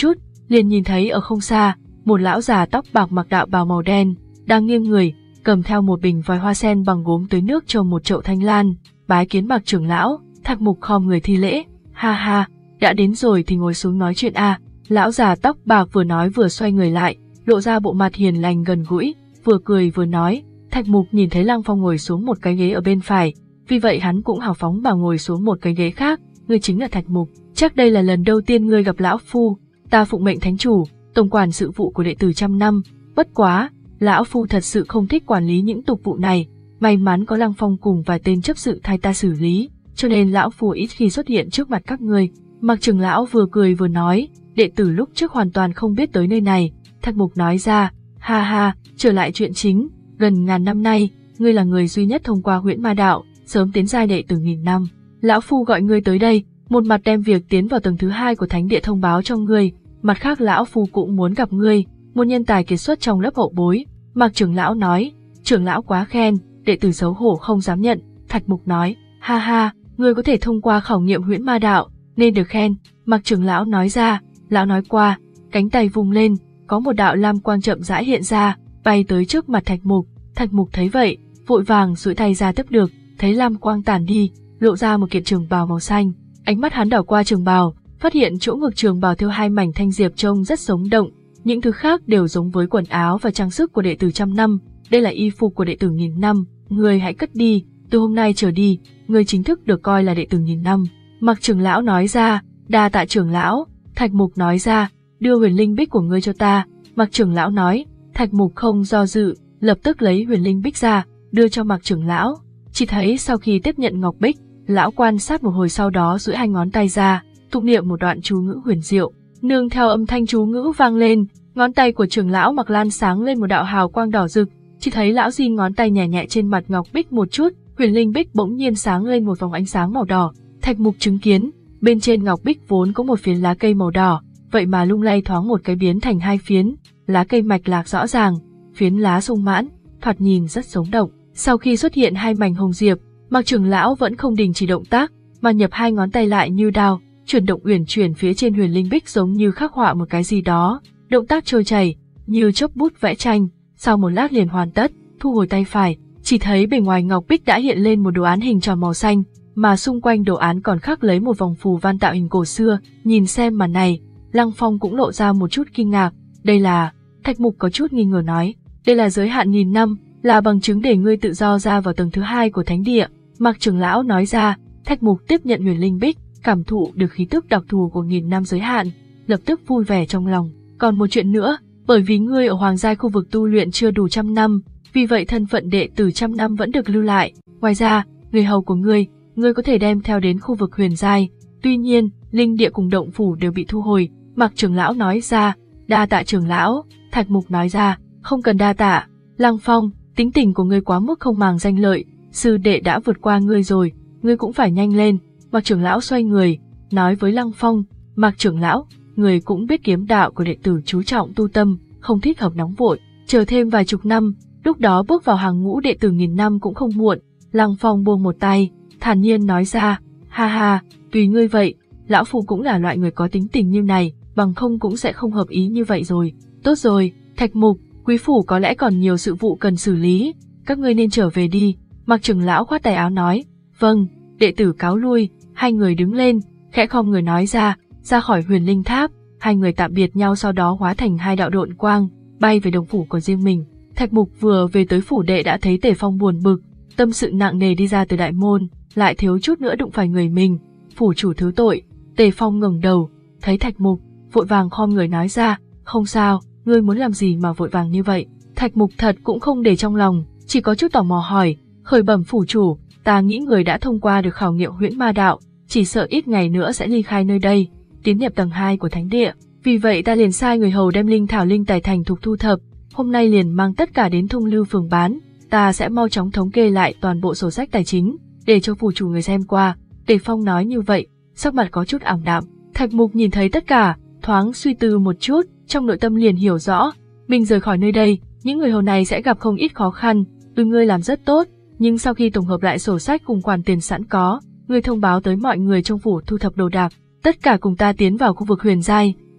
liền nhìn thấy ở không xa, một lão già tóc bạc mặc đạo bào màu đen, đang nghiêng người, cầm theo một bình vòi hoa sen bằng gốm tưới nước cho một chậu thanh lan, bái kiến Mạc trưởng lão. Thạch Mục khom người thi lễ, ha ha, đã đến rồi thì ngồi xuống nói chuyện a. Lão già tóc bạc vừa nói vừa xoay người lại, lộ ra bộ mặt hiền lành gần gũi, vừa cười vừa nói. Thạch Mục nhìn thấy Lăng Phong ngồi xuống một cái ghế ở bên phải, vì vậy hắn cũng hào phóng mà ngồi xuống một cái ghế khác. Ngươi chính là Thạch Mục, chắc đây là lần đầu tiên ngươi gặp lão phu. Ta phụng mệnh thánh chủ, tổng quản sự vụ của đệ tử trăm năm, bất quá, lão phu thật sự không thích quản lý những tục vụ này, may mắn có Lăng Phong cùng vài tên chấp sự thay ta xử lý, cho nên lão phu ít khi xuất hiện trước mặt các ngươi. Mạc trưởng lão vừa cười vừa nói, đệ tử lúc trước hoàn toàn không biết tới nơi này. Thạch Mục nói ra, ha ha, trở lại chuyện chính, gần ngàn năm nay, ngươi là người duy nhất thông qua Huyễn Ma Đạo, sớm tiến giai đệ tử nghìn năm. Lão phu gọi ngươi tới đây, một mặt đem việc tiến vào tầng thứ hai của thánh địa thông báo cho ngươi, mặt khác lão phu cũng muốn gặp ngươi, một nhân tài kiệt xuất trong lớp hậu bối. Mạc trưởng lão nói, trưởng lão quá khen, đệ tử xấu hổ không dám nhận. Thạch Mục nói, ha ha, ngươi có thể thông qua khảo nghiệm Huyễn Ma Đạo, nên được khen. Mạc trưởng lão nói ra, lão nói qua, cánh tay vung lên, có một đạo lam quang chậm rãi hiện ra, bay tới trước mặt Thạch Mục. Thạch Mục thấy vậy, vội vàng duỗi tay ra tiếp được, thấy lam quang tản đi, lộ ra một kiện trường bào màu xanh. Ánh mắt hắn đảo qua trường bào, phát hiện chỗ ngực trường bào thêu hai mảnh thanh diệp trông rất sống động, những thứ khác đều giống với quần áo và trang sức của đệ tử trăm năm, đây là y phục của đệ tử nghìn năm, ngươi hãy cất đi, từ hôm nay trở đi, ngươi chính thức được coi là đệ tử nghìn năm. Mạc trưởng lão nói ra, đa tạ trưởng lão. Thạch Mục nói ra, đưa huyền linh bích của ngươi cho ta. Mạc trưởng lão nói, Thạch Mục không do dự, lập tức lấy huyền linh bích ra, đưa cho Mạc trưởng lão. Chỉ thấy sau khi tiếp nhận ngọc bích, lão quan sát một hồi sau đó duỗi hai ngón tay ra, tụng niệm một đoạn chú ngữ huyền diệu, nương theo âm thanh chú ngữ vang lên, ngón tay của trưởng lão Mạc Lan sáng lên một đạo hào quang đỏ rực. Chỉ thấy lão di ngón tay nhẹ nhẹ trên mặt ngọc bích một chút, huyền linh bích bỗng nhiên sáng lên một vòng ánh sáng màu đỏ. Thạch Mục chứng kiến, bên trên ngọc bích vốn có một phiến lá cây màu đỏ, vậy mà lung lay thoáng một cái biến thành hai phiến, lá cây mạch lạc rõ ràng, phiến lá sung mãn, thoạt nhìn rất sống động. Sau khi xuất hiện hai mảnh hồng diệp, Mạc trưởng lão vẫn không đình chỉ động tác, mà nhập hai ngón tay lại như đao, chuyển động uyển chuyển phía trên huyền linh bích giống như khắc họa một cái gì đó, động tác trôi chảy, như chốc bút vẽ tranh, sau một lát liền hoàn tất, thu hồi tay phải, chỉ thấy bề ngoài ngọc bích đã hiện lên một đồ án hình tròn màu xanh, mà xung quanh đồ án còn khắc lấy một vòng phù văn tạo hình cổ xưa. Nhìn xem màn này, Lăng Phong cũng lộ ra một chút kinh ngạc, đây là... Thạch Mục có chút nghi ngờ nói, đây là giới hạn nghìn năm, là bằng chứng để ngươi tự do ra vào tầng thứ hai của thánh địa. Mạc trưởng lão nói ra. Thạch Mục tiếp nhận huyền linh bích, cảm thụ được khí tức đặc thù của nghìn năm giới hạn, lập tức vui vẻ trong lòng. Còn một chuyện nữa, bởi vì ngươi ở hoàng giai khu vực tu luyện chưa đủ trăm năm, vì vậy thân phận đệ tử trăm năm vẫn được lưu lại. Ngoài ra, người hầu của ngươi, ngươi có thể đem theo đến khu vực huyền giai. Tuy nhiên, linh địa cùng động phủ đều bị thu hồi. Mạc trưởng lão nói ra, đa tạ trưởng lão. Thạch Mục nói ra, không cần đa tạ. Lăng Phong, tính tình của ngươi quá mức không màng danh lợi, sư đệ đã vượt qua ngươi rồi, ngươi cũng phải nhanh lên. Mạc trưởng lão xoay người, nói với Lăng Phong, Mạc trưởng lão, người cũng biết kiếm đạo của đệ tử chú trọng tu tâm, không thích hợp nóng vội, chờ thêm vài chục năm, lúc đó bước vào hàng ngũ đệ tử nghìn năm cũng không muộn. Lăng Phong buông một tay, thản nhiên nói ra, ha ha, tùy ngươi vậy, lão phu cũng là loại người có tính tình như này, bằng không cũng sẽ không hợp ý như vậy rồi. Tốt rồi, Thạch Mục, quý phủ có lẽ còn nhiều sự vụ cần xử lý, các ngươi nên trở về đi. Mạc trưởng lão khoát tay áo nói, vâng, đệ tử cáo lui. Hai người đứng lên, khẽ khom người nói ra, ra khỏi huyền linh tháp. Hai người tạm biệt nhau sau đó hóa thành hai đạo độn quang, bay về đồng phủ của riêng mình. Thạch Mục vừa về tới phủ đệ đã thấy Tề Phong buồn bực, tâm sự nặng nề đi ra từ đại môn, lại thiếu chút nữa đụng phải người mình. Phủ chủ thứ tội. Tề Phong ngẩng đầu, thấy Thạch Mục, vội vàng khom người nói ra, không sao, ngươi muốn làm gì mà vội vàng như vậy. Thạch Mục thật cũng không để trong lòng, chỉ có chút tò mò hỏi, khởi bẩm phủ chủ, ta nghĩ người đã thông qua được khảo nghiệm Huyễn Ma Đạo, chỉ sợ ít ngày nữa sẽ ly khai nơi đây, tiến nhập tầng hai của thánh địa. Vì vậy ta liền sai người hầu đem linh thảo linh tài thành thục thu thập, hôm nay liền mang tất cả đến Thung Lưu phường bán, ta sẽ mau chóng thống kê lại toàn bộ sổ sách tài chính, để cho phủ chủ người xem qua. Tề Phong nói như vậy, sắc mặt có chút ảm đạm. Thạch Mục nhìn thấy tất cả, thoáng suy tư một chút, trong nội tâm liền hiểu rõ, mình rời khỏi nơi đây, những người hầu này sẽ gặp không ít khó khăn. Ừ, ngươi làm rất tốt, nhưng sau khi tổng hợp lại sổ sách cùng khoản tiền sẵn có, ngươi thông báo tới mọi người trong phủ thu thập đồ đạc, tất cả cùng ta tiến vào khu vực huyền giai,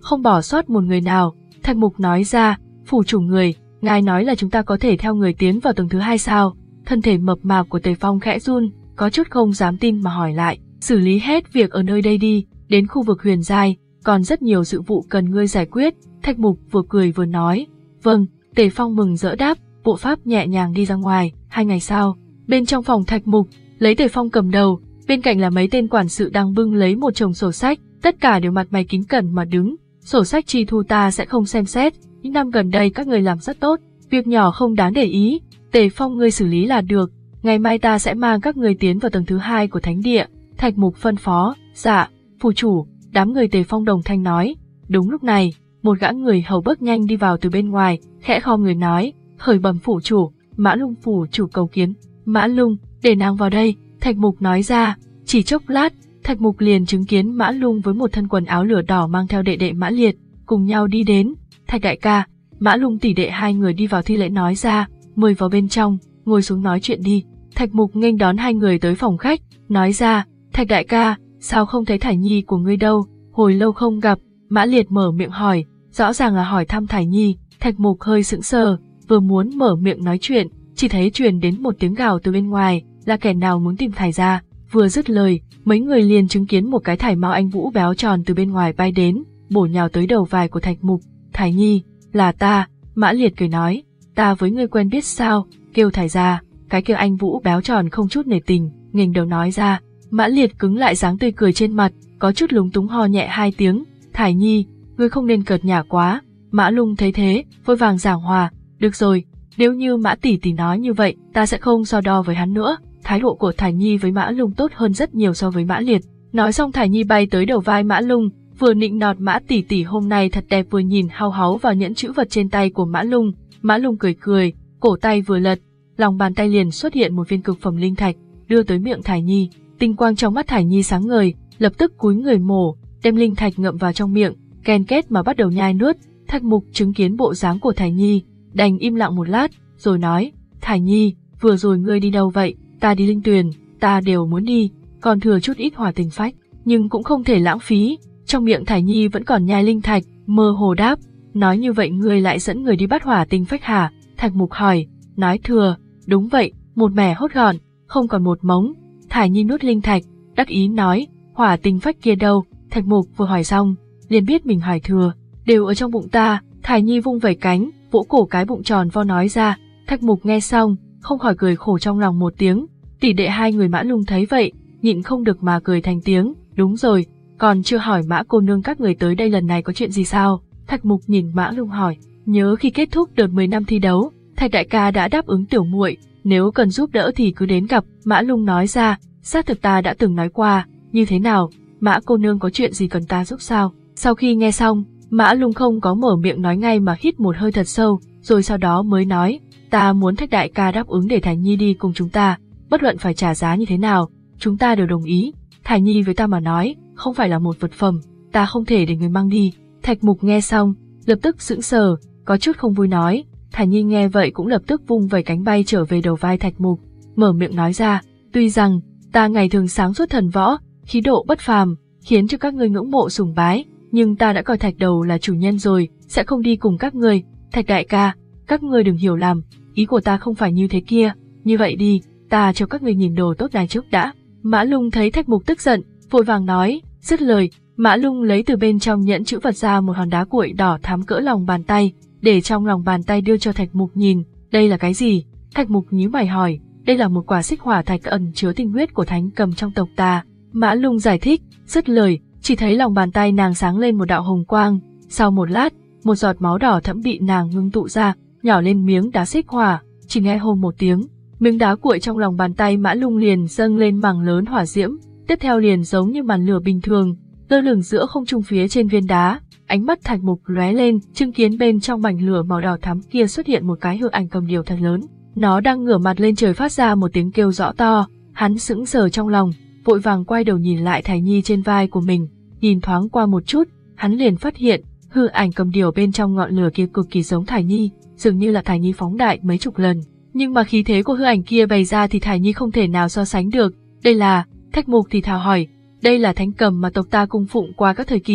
không bỏ sót một người nào. Thạch Mục nói ra, phủ chủ người, ngài nói là chúng ta có thể theo người tiến vào tầng thứ hai sao? Thân thể mập mạp của Tề Phong khẽ run, có chút không dám tin mà hỏi lại, xử lý hết việc ở nơi đây đi, đến khu vực huyền giai, còn rất nhiều sự vụ cần ngươi giải quyết. Thạch Mục vừa cười vừa nói, vâng. Tề Phong mừng rỡ đáp, bộ pháp nhẹ nhàng đi ra ngoài. Hai ngày sau, bên trong phòng Thạch Mục, lấy Tề Phong cầm đầu, bên cạnh là mấy tên quản sự đang bưng lấy một chồng sổ sách, tất cả đều mặt mày kính cẩn mà đứng. Sổ sách chi thu ta sẽ không xem xét, những năm gần đây các người làm rất tốt, việc nhỏ không đáng để ý, Tề Phong ngươi xử lý là được, ngày mai ta sẽ mang các người tiến vào tầng thứ hai của thánh địa. Thạch Mục phân phó, dạ, phủ chủ. Đám người Tề Phong đồng thanh nói. Đúng lúc này, một gã người hầu bước nhanh đi vào từ bên ngoài, khẽ khom người nói, khởi bẩm phủ chủ, Mã Lung phủ chủ cầu kiến. Mã Lung, để nàng vào đây. Thạch Mục nói ra. Chỉ chốc lát, Thạch Mục liền chứng kiến Mã Lung với một thân quần áo lửa đỏ mang theo đệ đệ Mã Liệt, cùng nhau đi đến. Thạch đại ca, Mã Lung tỷ đệ hai người đi vào thi lễ nói ra, mời vào bên trong, ngồi xuống nói chuyện đi. Thạch Mục nghênh đón hai người tới phòng khách, nói ra, Thạch đại ca, sao không thấy Thải Nhi của ngươi đâu, hồi lâu không gặp. Mã Liệt mở miệng hỏi, rõ ràng là hỏi thăm Thải Nhi. Thạch Mục hơi sững sờ, vừa muốn mở miệng nói chuyện, chỉ thấy truyền đến một tiếng gào từ bên ngoài, là kẻ nào muốn tìm Thải ra. Vừa dứt lời, mấy người liền chứng kiến một cái thải mao anh vũ béo tròn từ bên ngoài bay đến, bổ nhào tới đầu vai của Thạch Mục. Thải Nhi, là ta. Mã Liệt cười nói, ta với ngươi quen biết sao, kêu Thải ra. Cái kêu anh vũ béo tròn không chút nể tình, nghênh đầu nói ra. Mã Liệt cứng lại dáng tươi cười trên mặt, có chút lúng túng ho nhẹ hai tiếng. Thải Nhi, ngươi không nên cợt nhả quá. Mã Lung thấy thế, vội vàng giảng hòa, được rồi, nếu như Mã tỷ tỷ nói như vậy, ta sẽ không so đo với hắn nữa. Thái độ của Thải Nhi với Mã Lung tốt hơn rất nhiều so với Mã Liệt. Nói xong Thải Nhi bay tới đầu vai Mã Lung, vừa nịnh nọt Mã tỷ tỷ hôm nay thật đẹp, vừa nhìn hao háu vào nhẫn chữ vật trên tay của Mã Lung. Mã Lung cười cười, cổ tay vừa lật, lòng bàn tay liền xuất hiện một viên cực phẩm linh thạch, đưa tới miệng Thải Nhi. Tinh quang trong mắt Thải Nhi sáng ngời, lập tức cúi người mổ, đem linh thạch ngậm vào trong miệng, ken kết mà bắt đầu nhai nuốt. Thạch Mục chứng kiến bộ dáng của Thải Nhi, đành im lặng một lát, rồi nói, Thải Nhi, vừa rồi ngươi đi đâu vậy? Ta đi linh tuyền, ta đều muốn đi, còn thừa chút ít hỏa tinh phách, nhưng cũng không thể lãng phí. Trong miệng Thải Nhi vẫn còn nhai linh thạch, mơ hồ đáp, nói như vậy ngươi lại dẫn người đi bắt hỏa tinh phách hả? Thạch Mục hỏi, nói thừa, đúng vậy, một mẻ hốt gọn, không còn một mống. Thải Nhi nuốt linh thạch, đắc ý nói, hỏa tinh phách kia đâu? Thạch Mục vừa hỏi xong, liền biết mình hỏi thừa, đều ở trong bụng ta. Thải Nhi vung vẩy cánh, vỗ cổ cái bụng tròn vo nói ra. Thạch Mục nghe xong, không khỏi cười khổ trong lòng một tiếng. Tỷ đệ hai người Mã Lung thấy vậy, nhịn không được mà cười thành tiếng. Đúng rồi, còn chưa hỏi Mã cô nương các người tới đây lần này có chuyện gì sao? Thạch Mục nhìn Mã Lung hỏi, nhớ khi kết thúc đợt mười năm thi đấu, Thạch đại ca đã đáp ứng tiểu muội, nếu cần giúp đỡ thì cứ đến gặp. Mã Lung nói ra, xác thực ta đã từng nói qua, như thế nào? Mã cô nương có chuyện gì cần ta giúp sao? Sau khi nghe xong, Mã Lung không có mở miệng nói ngay mà hít một hơi thật sâu, rồi sau đó mới nói, ta muốn Thạch đại ca đáp ứng để Thải Nhi đi cùng chúng ta, bất luận phải trả giá như thế nào, chúng ta đều đồng ý. Thải Nhi với ta mà nói, không phải là một vật phẩm, ta không thể để người mang đi. Thạch Mục nghe xong, lập tức sững sờ, có chút không vui nói. Thải Nhi nghe vậy cũng lập tức vung vẩy cánh bay trở về đầu vai Thạch Mục, mở miệng nói ra, tuy rằng ta ngày thường sáng suốt thần võ, khí độ bất phàm, khiến cho các ngươi ngưỡng mộ sùng bái, nhưng ta đã coi Thạch đầu là chủ nhân rồi, sẽ không đi cùng các ngươi. Thạch đại ca, các ngươi đừng hiểu lầm, ý của ta không phải như thế kia, như vậy đi, ta cho các ngươi nhìn đồ tốt này trước đã. Mã Lung thấy Thạch Mục tức giận, vội vàng nói. Dứt lời, Mã Lung lấy từ bên trong nhẫn chữ vật ra một hòn đá cuội đỏ thắm cỡ lòng bàn tay, để trong lòng bàn tay đưa cho Thạch Mục nhìn. Đây là cái gì? Thạch Mục nhíu mày hỏi. Đây là một quả xích hỏa thạch ẩn chứa tinh huyết của thánh cầm trong tộc ta. Mã Lung giải thích. Dứt lời, chỉ thấy lòng bàn tay nàng sáng lên một đạo hồng quang. Sau một lát, một giọt máu đỏ thẫm bị nàng ngưng tụ ra, nhỏ lên miếng đá xích hỏa. Chỉ nghe hô một tiếng, miếng đá cuội trong lòng bàn tay Mã Lung liền dâng lên mảng lớn hỏa diễm, tiếp theo liền giống như màn lửa bình thường, lơ lửng giữa không trung phía trên viên đá. Ánh mắt Thạch Mục lóe lên, chứng kiến bên trong mảnh lửa màu đỏ thắm kia xuất hiện một cái hư ảnh cầm điểu thật lớn. Nó đang ngửa mặt lên trời phát ra một tiếng kêu rõ to. Hắn sững sờ trong lòng, vội vàng quay đầu nhìn lại Thải Nhi trên vai của mình. Nhìn thoáng qua một chút, hắn liền phát hiện hư ảnh cầm điểu bên trong ngọn lửa kia cực kỳ giống Thải Nhi, dường như là Thải Nhi phóng đại mấy chục lần. Nhưng mà khí thế của hư ảnh kia bày ra thì Thải Nhi không thể nào so sánh được. Đây là, Thạch Mục thì thào hỏi, đây là thánh cầm mà tộc ta cung phụng qua các thời kỳ.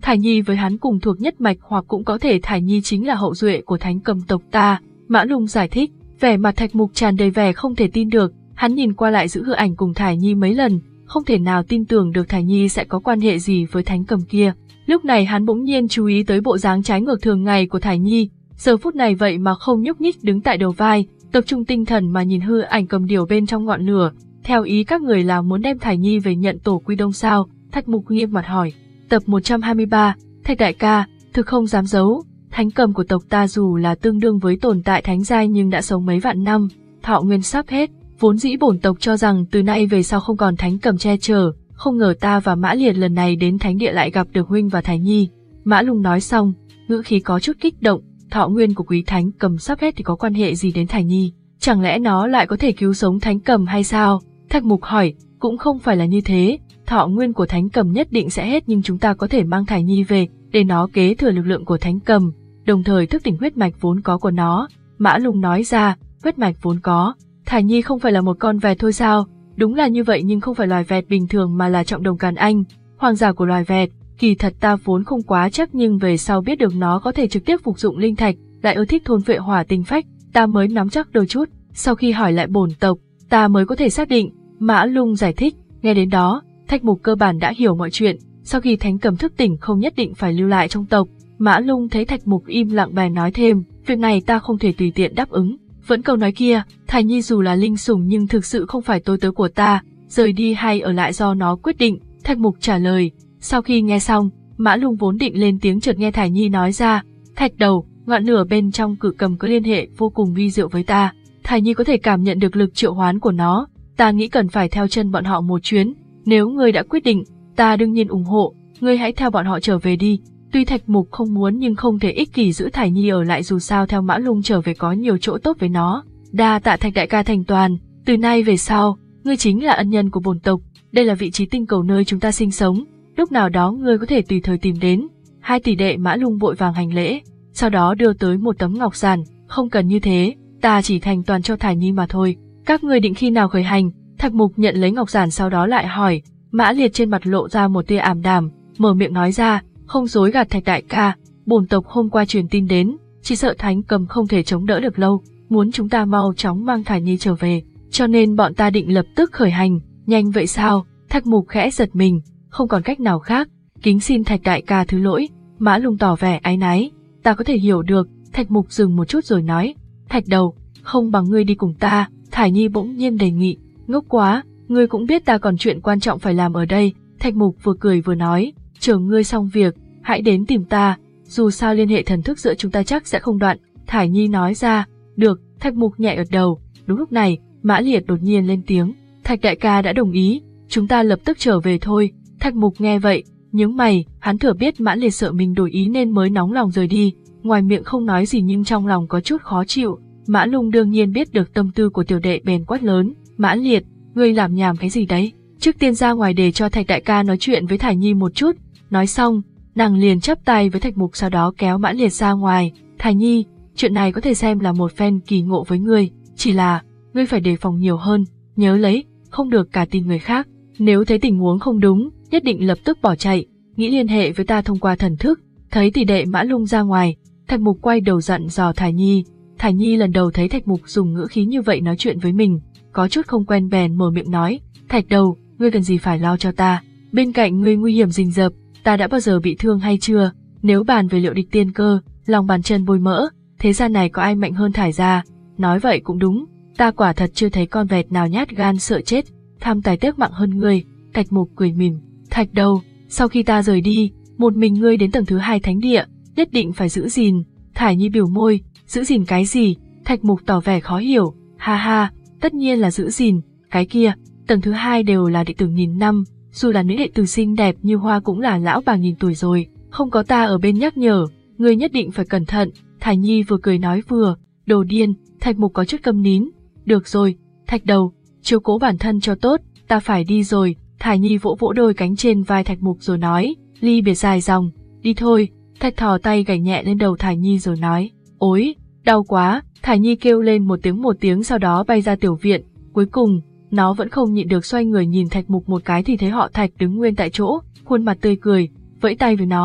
Thải Nhi với hắn cùng thuộc nhất mạch, hoặc cũng có thể Thải Nhi chính là hậu duệ của Thánh Cầm tộc ta. Mã Lung giải thích, vẻ mặt Thạch Mục tràn đầy vẻ không thể tin được, hắn nhìn qua lại giữ hư ảnh cùng Thải Nhi mấy lần, không thể nào tin tưởng được Thải Nhi sẽ có quan hệ gì với Thánh Cầm kia. Lúc này hắn bỗng nhiên chú ý tới bộ dáng trái ngược thường ngày của Thải Nhi, giờ phút này vậy mà không nhúc nhích đứng tại đầu vai, tập trung tinh thần mà nhìn hư ảnh cầm điểu bên trong ngọn lửa. Theo ý các người là muốn đem Thải Nhi về nhận tổ quy đông sao? Thạch Mục nghiêm mặt hỏi. Tập một trăm hai mươi ba, Thạch đại ca, thực không dám giấu, Thánh Cầm của tộc ta dù là tương đương với tồn tại thánh giai nhưng đã sống mấy vạn năm, thọ nguyên sắp hết, vốn dĩ bổn tộc cho rằng từ nay về sau không còn Thánh Cầm che chở, không ngờ ta và Mã Liệt lần này đến thánh địa lại gặp được huynh và Thải Nhi. Mã Lung nói xong, ngữ khí có chút kích động, thọ nguyên của quý Thánh Cầm sắp hết thì có quan hệ gì đến Thải Nhi? Chẳng lẽ nó lại có thể cứu sống Thánh Cầm hay sao? Thạch Mục hỏi, cũng không phải là như thế, thọ nguyên của Thánh Cầm nhất định sẽ hết nhưng chúng ta có thể mang Thải Nhi về, để nó kế thừa lực lượng của Thánh Cầm, đồng thời thức tỉnh huyết mạch vốn có của nó. Mã Lung nói ra, huyết mạch vốn có, Thải Nhi không phải là một con vẹt thôi sao? Đúng là như vậy nhưng không phải loài vẹt bình thường mà là trọng đồng càn anh, hoàng giả của loài vẹt. Kỳ thật ta vốn không quá chắc nhưng về sau biết được nó có thể trực tiếp phục dụng linh thạch, lại ưa thích thôn vệ hỏa tinh phách, ta mới nắm chắc đôi chút. Sau khi hỏi lại bổn tộc, ta mới có thể xác định. Mã Lung giải thích. Nghe đến đó, Thạch Mục cơ bản đã hiểu mọi chuyện. Sau khi Thánh Cầm thức tỉnh không nhất định phải lưu lại trong tộc. Mã Lung thấy Thạch Mục im lặng bèn nói thêm, việc này ta không thể tùy tiện đáp ứng. Vẫn câu nói kia, Thải Nhi dù là linh sủng nhưng thực sự không phải tôi tớ của ta, rời đi hay ở lại do nó quyết định. Thạch Mục trả lời. Sau khi nghe xong, Mã Lung vốn định lên tiếng chợt nghe Thải Nhi nói ra, Thạch đầu, ngọn lửa bên trong cự cầm có liên hệ vô cùng vi diệu với ta. Thải Nhi có thể cảm nhận được lực triệu hoán của nó, ta nghĩ cần phải theo chân bọn họ một chuyến. Nếu ngươi đã quyết định, ta đương nhiên ủng hộ, ngươi hãy theo bọn họ trở về đi. Tuy Thạch Mục không muốn nhưng không thể ích kỷ giữ Thải Nhi ở lại, dù sao theo Mã Lung trở về có nhiều chỗ tốt với nó. Đa tạ Thạch đại ca thành toàn, từ nay về sau, ngươi chính là ân nhân của bổn tộc, đây là vị trí tinh cầu nơi chúng ta sinh sống, lúc nào đó ngươi có thể tùy thời tìm đến. Hai tỷ đệ Mã Lung vội vàng hành lễ, sau đó đưa tới một tấm ngọc giản, không cần như thế, ta chỉ thành toàn cho Thải Nhi mà thôi. Các ngươi định khi nào khởi hành? Thạch Mục nhận lấy ngọc giản sau đó lại hỏi. Mã Liệt trên mặt lộ ra một tia ảm đạm, mở miệng nói ra, không dối gạt Thạch đại ca, bổn tộc hôm qua truyền tin đến, chỉ sợ Thánh Cầm không thể chống đỡ được lâu, muốn chúng ta mau chóng mang Thải Nhi trở về, cho nên bọn ta định lập tức khởi hành. Nhanh vậy sao? Thạch Mục khẽ giật mình, không còn cách nào khác, kính xin Thạch đại ca thứ lỗi. Mã Lung tỏ vẻ áy náy, ta có thể hiểu được. Thạch Mục dừng một chút rồi nói, Thạch đầu, không bằng ngươi đi cùng ta. Thải Nhi bỗng nhiên đề nghị, ngốc quá, ngươi cũng biết ta còn chuyện quan trọng phải làm ở đây. Thạch Mục vừa cười vừa nói, chờ ngươi xong việc, hãy đến tìm ta, dù sao liên hệ thần thức giữa chúng ta chắc sẽ không đoạn. Thải Nhi nói ra, được. Thạch Mục nhẹ gật đầu. Đúng lúc này, Mã Liệt đột nhiên lên tiếng, Thạch đại ca đã đồng ý, chúng ta lập tức trở về thôi. Thạch Mục nghe vậy, nhướng mày, hắn thừa biết Mã Liệt sợ mình đổi ý nên mới nóng lòng rời đi, ngoài miệng không nói gì nhưng trong lòng có chút khó chịu. Mã Lung đương nhiên biết được tâm tư của tiểu đệ bèn quát lớn, Mã Liệt, ngươi làm nhảm cái gì đấy, trước tiên ra ngoài để cho Thạch đại ca nói chuyện với Thải Nhi một chút. Nói xong, nàng liền chắp tay với Thạch Mục sau đó kéo Mã Liệt ra ngoài. Thải Nhi, chuyện này có thể xem là một phen kỳ ngộ với ngươi, chỉ là ngươi phải đề phòng nhiều hơn, nhớ lấy, không được cả tin người khác, nếu thấy tình huống không đúng, nhất định lập tức bỏ chạy, nghĩ liên hệ với ta thông qua thần thức. Thấy tỷ đệ Mã Lung ra ngoài, Thạch Mục quay đầu dặn dò Thải Nhi. Thải Nhi lần đầu thấy Thạch Mục dùng ngữ khí như vậy nói chuyện với mình, có chút không quen bèn mở miệng nói, Thạch đầu, ngươi cần gì phải lo cho ta, bên cạnh ngươi nguy hiểm rình rập, ta đã bao giờ bị thương hay chưa? Nếu bàn về liệu địch tiên cơ, lòng bàn chân bôi mỡ, thế gian này có ai mạnh hơn Thải gia? Nói vậy cũng đúng, ta quả thật chưa thấy con vẹt nào nhát gan sợ chết, tham tài tiếc mạng hơn ngươi. Thạch Mục cười mỉm, Thạch đầu, sau khi ta rời đi, một mình ngươi đến tầng thứ hai thánh địa, nhất định phải giữ gìn. Thải Nhi biểu môi, giữ gìn cái gì? Thạch Mục tỏ vẻ khó hiểu, ha ha, tất nhiên là giữ gìn, cái kia, tầng thứ hai đều là đệ tử nghìn năm, dù là nữ đệ tử xinh đẹp như hoa cũng là lão bà nghìn tuổi rồi, không có ta ở bên nhắc nhở, ngươi nhất định phải cẩn thận. Thải Nhi vừa cười nói vừa, đồ điên. Thạch Mục có chút câm nín, được rồi, Thạch đầu, chiếu cố bản thân cho tốt, ta phải đi rồi. Thải Nhi vỗ vỗ đôi cánh trên vai Thạch Mục rồi nói, ly biệt dài dòng, đi thôi. Thạch thò tay gảy nhẹ lên đầu Thải Nhi rồi nói, ối, đau quá. Thải Nhi kêu lên một tiếng một tiếng sau đó bay ra tiểu viện, cuối cùng, nó vẫn không nhịn được xoay người nhìn Thạch Mục một cái thì thấy họ Thạch đứng nguyên tại chỗ, khuôn mặt tươi cười, vẫy tay với nó,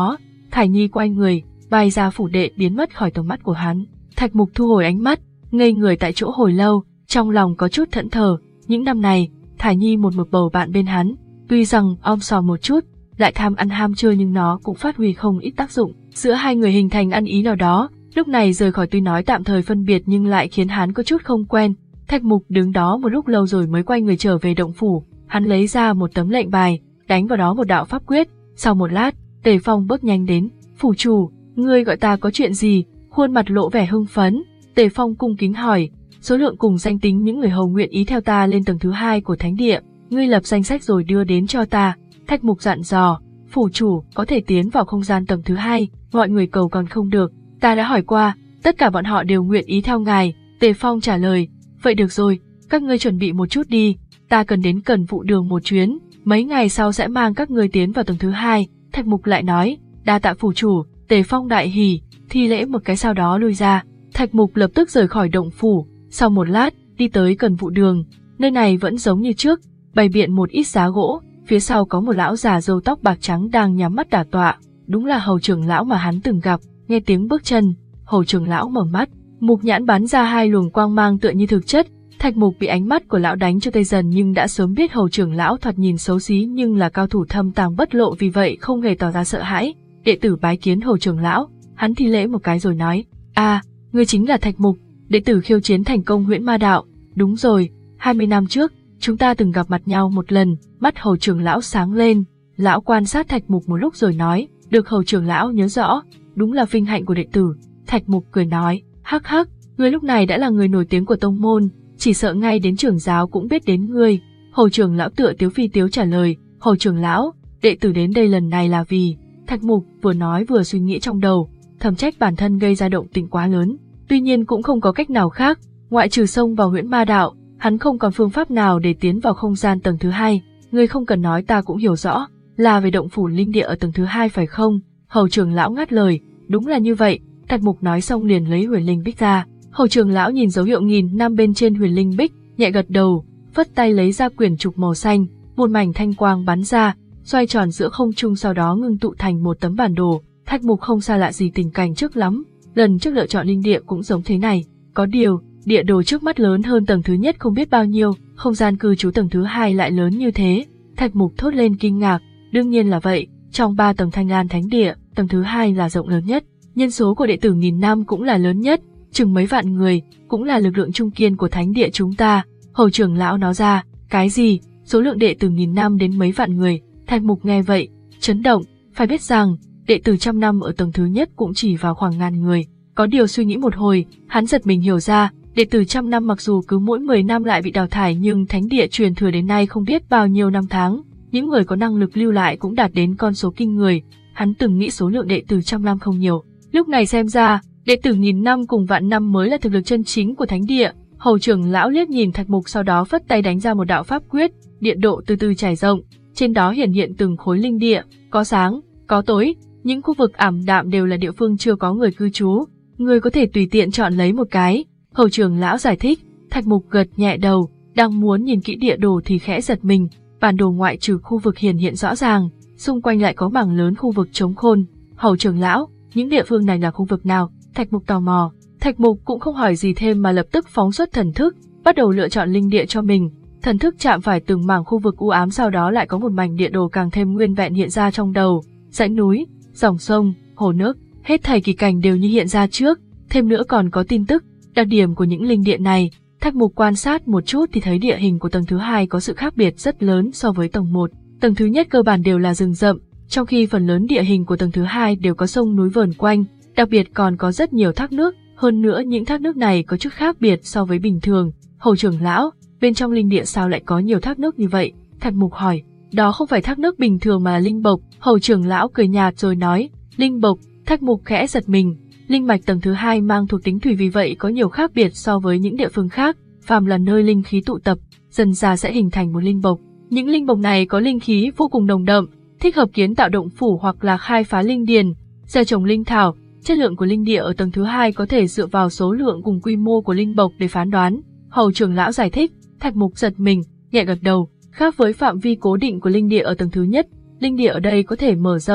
Thải Nhi quay người, bay ra phủ đệ biến mất khỏi tầm mắt của hắn. Thạch Mục thu hồi ánh mắt, ngây người tại chỗ hồi lâu, trong lòng có chút thẫn thờ. Những năm này, Thải Nhi một mực bầu bạn bên hắn, tuy rằng om sòm một chút, lại tham ăn ham chơi nhưng nó cũng phát huy không ít tác dụng. Giữa hai người hình thành ăn ý nào đó, lúc này rời khỏi tuy nói tạm thời phân biệt nhưng lại khiến hắn có chút không quen. Thạch Mục đứng đó một lúc lâu rồi mới quay người trở về động phủ, hắn lấy ra một tấm lệnh bài, đánh vào đó một đạo pháp quyết. Sau một lát, Tề Phong bước nhanh đến. Phủ chủ, ngươi gọi ta có chuyện gì? Khuôn mặt lộ vẻ hưng phấn. Tề Phong cung kính hỏi, số lượng cùng danh tính những người hầu nguyện ý theo ta lên tầng thứ hai của thánh địa, ngươi lập danh sách rồi đưa đến cho ta. Thạch Mục dặn dò, phủ chủ có thể tiến vào không gian tầng thứ hai, mọi người cầu còn không được. Ta đã hỏi qua, tất cả bọn họ đều nguyện ý theo ngài. Tề Phong trả lời, vậy được rồi, các ngươi chuẩn bị một chút đi, ta cần đến Cẩn Vụ Đường một chuyến, mấy ngày sau sẽ mang các ngươi tiến vào tầng thứ hai. Thạch Mục lại nói, đa tạ phủ chủ. Tề Phong đại hỉ, thi lễ một cái sau đó lui ra. Thạch Mục lập tức rời khỏi động phủ, sau một lát, đi tới Cẩn Vụ Đường. Nơi này vẫn giống như trước, bày biện một ít giá gỗ, phía sau có một lão già râu tóc bạc trắng đang nhắm mắt đả tọa, đúng là Hầu trưởng lão mà hắn từng gặp. Nghe tiếng bước chân, Hầu trưởng lão mở mắt, mục nhãn bắn ra hai luồng quang mang tựa như thực chất. Thạch Mục bị ánh mắt của lão đánh cho tê dần nhưng đã sớm biết Hầu trưởng lão thoạt nhìn xấu xí nhưng là cao thủ thâm tàng bất lộ, vì vậy không hề tỏ ra sợ hãi. Đệ tử bái kiến Hầu trưởng lão. Hắn thi lễ một cái rồi nói, a, à, ngươi chính là Thạch Mục, đệ tử khiêu chiến thành công Huyễn Ma Đạo. Đúng rồi, hai mươi năm trước, chúng ta từng gặp mặt nhau một lần. Mắt Hầu trưởng lão sáng lên, lão quan sát Thạch Mục một lúc rồi nói, được Hầu trưởng lão nhớ rõ, đúng là vinh hạnh của đệ tử. Thạch Mục cười nói, hắc hắc, ngươi lúc này đã là người nổi tiếng của tông môn, chỉ sợ ngay đến trưởng giáo cũng biết đến ngươi. Hầu trưởng lão tựa tiếu phi tiếu trả lời, Hầu trưởng lão, đệ tử đến đây lần này là vì... Thạch Mục vừa nói vừa suy nghĩ trong đầu, thầm trách bản thân gây ra động tĩnh quá lớn, tuy nhiên cũng không có cách nào khác, ngoại trừ xông vào Huyễn Ma Đạo, hắn không còn phương pháp nào để tiến vào không gian tầng thứ hai. Ngươi không cần nói ta cũng hiểu rõ, là về động phủ linh địa ở tầng thứ hai phải không? Hầu trưởng lão ngắt lời, đúng là như vậy. Thạch Mục nói xong liền lấy huyền linh bích ra. Hầu trưởng lão nhìn dấu hiệu nghìn năm bên trên huyền linh bích, nhẹ gật đầu, phất tay lấy ra quyển trục màu xanh, một mảnh thanh quang bắn ra, xoay tròn giữa không trung sau đó ngưng tụ thành một tấm bản đồ. Thạch Mục không xa lạ gì tình cảnh trước lắm, lần trước lựa chọn linh địa cũng giống thế này, có điều, địa đồ trước mắt lớn hơn tầng thứ nhất không biết bao nhiêu, không gian cư trú tầng thứ hai lại lớn như thế. Thạch Mục thốt lên kinh ngạc, đương nhiên là vậy, trong ba tầng Thanh Lan Thánh Địa, tầng thứ hai là rộng lớn nhất, nhân số của đệ tử nghìn năm cũng là lớn nhất, chừng mấy vạn người, cũng là lực lượng trung kiên của Thánh Địa chúng ta. Hầu trưởng lão nói ra, cái gì, số lượng đệ tử nghìn năm đến mấy vạn người? Thạch Mục nghe vậy, chấn động, phải biết rằng, đệ tử trăm năm ở tầng thứ nhất cũng chỉ vào khoảng ngàn người. Có điều suy nghĩ một hồi, hắn giật mình hiểu ra, đệ tử trăm năm mặc dù cứ mỗi mười năm lại bị đào thải nhưng Thánh Địa truyền thừa đến nay không biết bao nhiêu năm tháng, những người có năng lực lưu lại cũng đạt đến con số kinh người. Hắn từng nghĩ số lượng đệ tử trăm năm không nhiều, lúc này xem ra, đệ tử nghìn năm cùng vạn năm mới là thực lực chân chính của Thánh Địa. Hầu trưởng lão liếc nhìn Thạch Mục sau đó phất tay đánh ra một đạo pháp quyết, địa độ từ từ trải rộng, trên đó hiển hiện từng khối linh địa, có sáng, có tối, những khu vực ảm đạm đều là địa phương chưa có người cư trú, người có thể tùy tiện chọn lấy một cái. Hầu trưởng lão giải thích. Thạch Mục gật nhẹ đầu, đang muốn nhìn kỹ địa đồ thì khẽ giật mình, bản đồ ngoại trừ khu vực hiển hiện rõ ràng, xung quanh lại có mảng lớn khu vực trống khôn. Hầu trưởng lão, những địa phương này là khu vực nào? Thạch Mục tò mò. Thạch Mục cũng không hỏi gì thêm mà lập tức phóng xuất thần thức, bắt đầu lựa chọn linh địa cho mình. Thần thức chạm phải từng mảng khu vực u ám, sau đó lại có một mảnh địa đồ càng thêm nguyên vẹn hiện ra trong đầu. Dãy núi, dòng sông, hồ nước, hết thảy kỳ cảnh đều như hiện ra trước, thêm nữa còn có tin tức, đặc điểm của những linh địa này. Thạch Mục quan sát một chút thì thấy địa hình của tầng thứ hai có sự khác biệt rất lớn so với tầng một. Tầng thứ nhất cơ bản đều là rừng rậm, trong khi phần lớn địa hình của tầng thứ hai đều có sông núi vờn quanh, đặc biệt còn có rất nhiều thác nước, hơn nữa những thác nước này có chút khác biệt so với bình thường. Hầu trưởng lão, bên trong linh địa sao lại có nhiều thác nước như vậy? Thạch Mục hỏi. Đó không phải thác nước bình thường mà là linh bộc. Hầu trưởng lão cười nhạt rồi nói. Linh bộc. Thạch Mục khẽ giật mình. Linh mạch tầng thứ hai mang thuộc tính thủy, vì vậy có nhiều khác biệt so với những địa phương khác. Phàm là nơi linh khí tụ tập, dần dà sẽ hình thành một linh bộc. Những linh bộc này có linh khí vô cùng nồng đậm, thích hợp kiến tạo động phủ hoặc là khai phá linh điền, gieo trồng linh thảo. Chất lượng của linh địa ở tầng thứ hai có thể dựa vào số lượng cùng quy mô của linh bộc để phán đoán. Hầu trưởng lão giải thích. Thạch Mục giật mình, nhẹ gật đầu. Khác với phạm vi cố định của linh địa ở tầng thứ nhất, linh địa ở đây có thể mở rộng,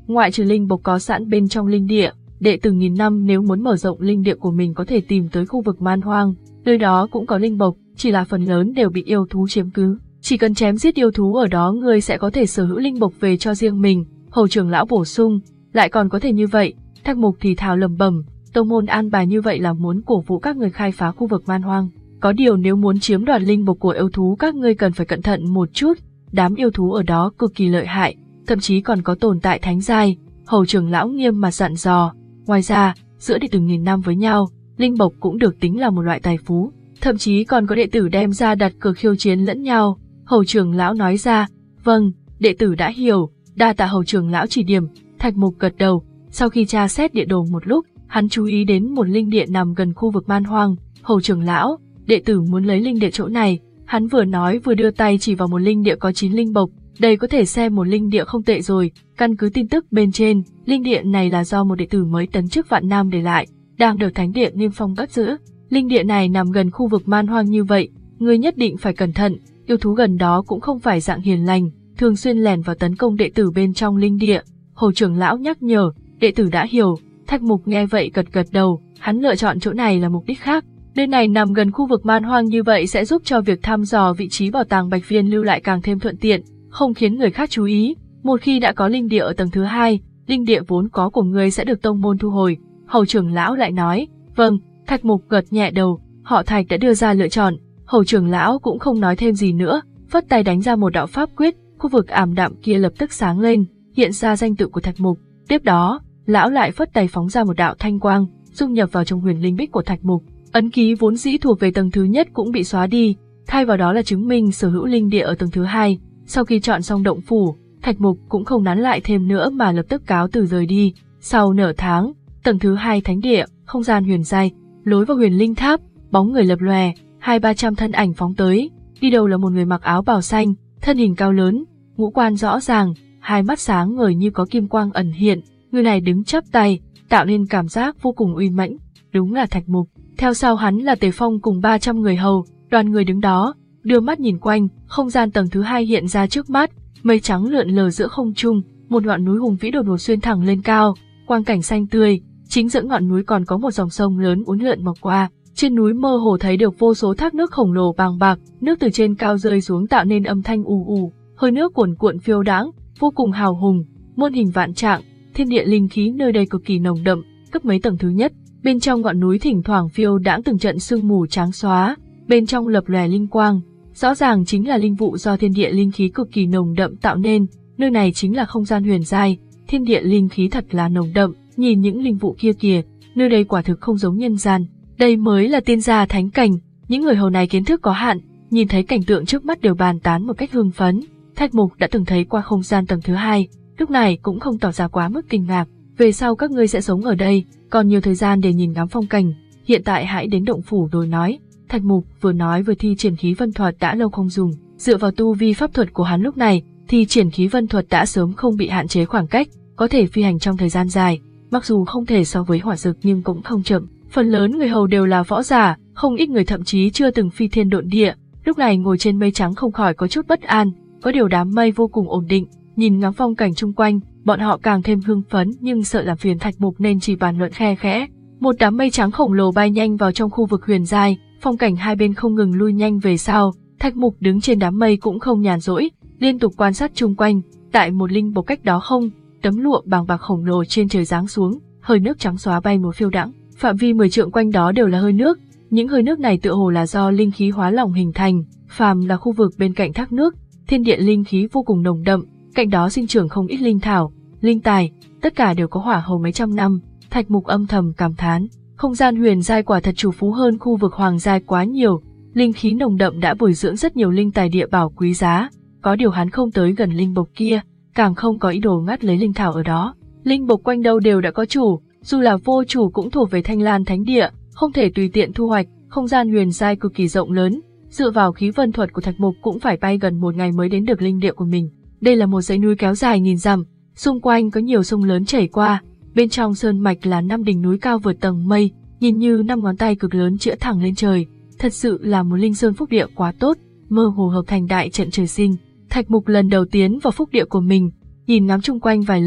ngoại trừ linh bộc có sẵn bên trong linh địa, đệ tử nghìn năm nếu muốn mở rộng linh địa của mình có thể tìm tới khu vực man hoang, nơi đó cũng có linh bộc, chỉ là phần lớn đều bị yêu thú chiếm cứ. Chỉ cần chém giết yêu thú ở đó ngươi sẽ có thể sở hữu linh bộc về cho riêng mình, Hầu trưởng lão bổ sung, lại còn có thể như vậy. Thạch Mục thì thào lẩm bẩm, tông môn an bài như vậy là muốn cổ vũ các người khai phá khu vực man hoang. Có điều nếu muốn chiếm đoạt linh bộc của yêu thú các ngươi cần phải cẩn thận một chút, đám yêu thú ở đó cực kỳ lợi hại, thậm chí còn có tồn tại thánh giai. Hầu trưởng lão nghiêm mà dặn dò. Ngoài ra, giữa đệ tử nghìn năm với nhau, linh bộc cũng được tính là một loại tài phú, thậm chí còn có đệ tử đem ra đặt cược khiêu chiến lẫn nhau. Hầu trưởng lão nói ra, vâng, đệ tử đã hiểu, đa tạ hầu trưởng lão chỉ điểm. Thạch Mục gật đầu. Sau khi tra xét địa đồ một lúc, hắn chú ý đến một linh địa nằm gần khu vực man hoang. Hầu trưởng lão, đệ tử muốn lấy linh địa chỗ này. Hắn vừa nói vừa đưa tay chỉ vào một linh địa có chín linh bộc. Đây có thể xem một linh địa không tệ rồi. Căn cứ tin tức bên trên, linh địa này là do một đệ tử mới tấn chức Vạn Nam để lại, đang được thánh địa Niêm Phong cất giữ. Linh địa này nằm gần khu vực man hoang như vậy, ngươi nhất định phải cẩn thận. Yêu thú gần đó cũng không phải dạng hiền lành, thường xuyên lẻn vào tấn công đệ tử bên trong linh địa. Hầu trưởng lão nhắc nhở, đệ tử đã hiểu. Thạch Mục nghe vậy gật gật đầu, hắn lựa chọn chỗ này là mục đích khác. Nơi này nằm gần khu vực man hoang như vậy sẽ giúp cho việc thăm dò vị trí bảo tàng Bạch Viên lưu lại càng thêm thuận tiện, không khiến người khác chú ý. Một khi đã có linh địa ở tầng thứ hai, linh địa vốn có của ngươi sẽ được tông môn thu hồi. Hầu trưởng lão lại nói, vâng. Thạch Mục gật nhẹ đầu, họ Thạch đã đưa ra lựa chọn. Hầu trưởng lão cũng không nói thêm gì nữa, phất tay đánh ra một đạo pháp quyết, khu vực ảm đạm kia lập tức sáng lên, hiện ra danh tự của Thạch Mục. Tiếp đó, lão lại phất tay phóng ra một đạo thanh quang, dung nhập vào trong huyền linh bích của Thạch Mục. Ấn ký vốn dĩ thuộc về tầng thứ nhất cũng bị xóa đi, thay vào đó là chứng minh sở hữu linh địa ở tầng thứ hai. Sau khi chọn xong động phủ, Thạch Mục cũng không nán lại thêm nữa mà lập tức cáo từ rời đi. Sau nửa tháng, tầng thứ hai thánh địa, không gian huyền giai, lối vào huyền linh tháp, bóng người lập lòe, hai ba trăm thân ảnh phóng tới. Đi đầu là một người mặc áo bào xanh, thân hình cao lớn, ngũ quan rõ ràng, hai mắt sáng ngời như có kim quang ẩn hiện. Người này đứng chắp tay, tạo nên cảm giác vô cùng uy mãnh. Đúng là Thạch Mục. Theo sau hắn là Tề Phong cùng ba trăm người hầu, đoàn người đứng đó, đưa mắt nhìn quanh, không gian tầng thứ hai hiện ra trước mắt, mây trắng lượn lờ giữa không trung, một ngọn núi hùng vĩ đột ngột xuyên thẳng lên cao, quang cảnh xanh tươi, chính giữa ngọn núi còn có một dòng sông lớn uốn lượn mọc qua, trên núi mơ hồ thấy được vô số thác nước khổng lồ bàng bạc, nước từ trên cao rơi xuống tạo nên âm thanh ù ù, hơi nước cuồn cuộn phiêu đãng, vô cùng hào hùng, muôn hình vạn trạng, thiên địa linh khí nơi đây cực kỳ nồng đậm, cấp mấy tầng thứ nhất. Bên trong ngọn núi thỉnh thoảng phiêu đãng từng trận sương mù trắng xóa, bên trong lập lòe linh quang, rõ ràng chính là linh vụ do thiên địa linh khí cực kỳ nồng đậm tạo nên. Nơi này chính là không gian huyền giai, thiên địa linh khí thật là nồng đậm, nhìn những linh vụ kia kìa, nơi đây quả thực không giống nhân gian, đây mới là tiên gia thánh cảnh. Những người hầu này kiến thức có hạn, nhìn thấy cảnh tượng trước mắt đều bàn tán một cách hưng phấn. Thạch Mục đã từng thấy qua không gian tầng thứ hai, lúc này cũng không tỏ ra quá mức kinh ngạc. Về sau các ngươi sẽ sống ở đây, còn nhiều thời gian để nhìn ngắm phong cảnh, hiện tại hãy đến động phủ rồi nói. Thạch Mục vừa nói vừa thi triển khí vân thuật đã lâu không dùng, dựa vào tu vi pháp thuật của hắn lúc này, thi triển khí vân thuật đã sớm không bị hạn chế khoảng cách, có thể phi hành trong thời gian dài, mặc dù không thể so với hỏa dược nhưng cũng không chậm. Phần lớn người hầu đều là võ giả, không ít người thậm chí chưa từng phi thiên độn địa, lúc này ngồi trên mây trắng không khỏi có chút bất an, có điều đám mây vô cùng ổn định, nhìn ngắm phong cảnh chung quanh, bọn họ càng thêm hưng phấn nhưng sợ làm phiền Thạch Mục nên chỉ bàn luận khe khẽ. Một đám mây trắng khổng lồ bay nhanh vào trong khu vực huyền giai, phong cảnh hai bên không ngừng lui nhanh về sau. Thạch Mục đứng trên đám mây cũng không nhàn rỗi, liên tục quan sát chung quanh. Tại một linh bộc cách đó không, tấm lụa bàng bạc khổng lồ trên trời giáng xuống, hơi nước trắng xóa bay một phiêu đãng. Phạm vi mười trượng quanh đó đều là hơi nước, những hơi nước này tựa hồ là do linh khí hóa lỏng hình thành. Phàm là khu vực bên cạnh thác nước, thiên địa linh khí vô cùng nồng đậm, cạnh đó sinh trưởng không ít linh thảo, linh tài, tất cả đều có hỏa hầu mấy trăm năm. Thạch Mục âm thầm cảm thán, không gian huyền giai quả thật chủ phú hơn khu vực hoàng giai quá nhiều, linh khí nồng đậm đã bồi dưỡng rất nhiều linh tài địa bảo quý giá, có điều hắn không tới gần linh bộc kia, càng không có ý đồ ngắt lấy linh thảo ở đó. Linh bộc quanh đâu đều đã có chủ, dù là vô chủ cũng thuộc về Thanh Lan Thánh Địa, không thể tùy tiện thu hoạch. Không gian huyền giai cực kỳ rộng lớn, dựa vào khí vân thuật của Thạch Mục cũng phải bay gần một ngày mới đến được linh địa của mình. Đây là một dãy núi kéo dài nghìn dặm, xung quanh có nhiều sông lớn chảy qua, bên trong sơn mạch là năm đỉnh núi cao vượt tầng mây, nhìn như năm ngón tay cực lớn chĩa thẳng lên trời, thật sự là một linh sơn phúc địa quá tốt, mơ hồ hợp thành đại trận trời sinh. Thạch Mục lần đầu tiến vào phúc địa của mình, nhìn ngắm chung quanh vài lần,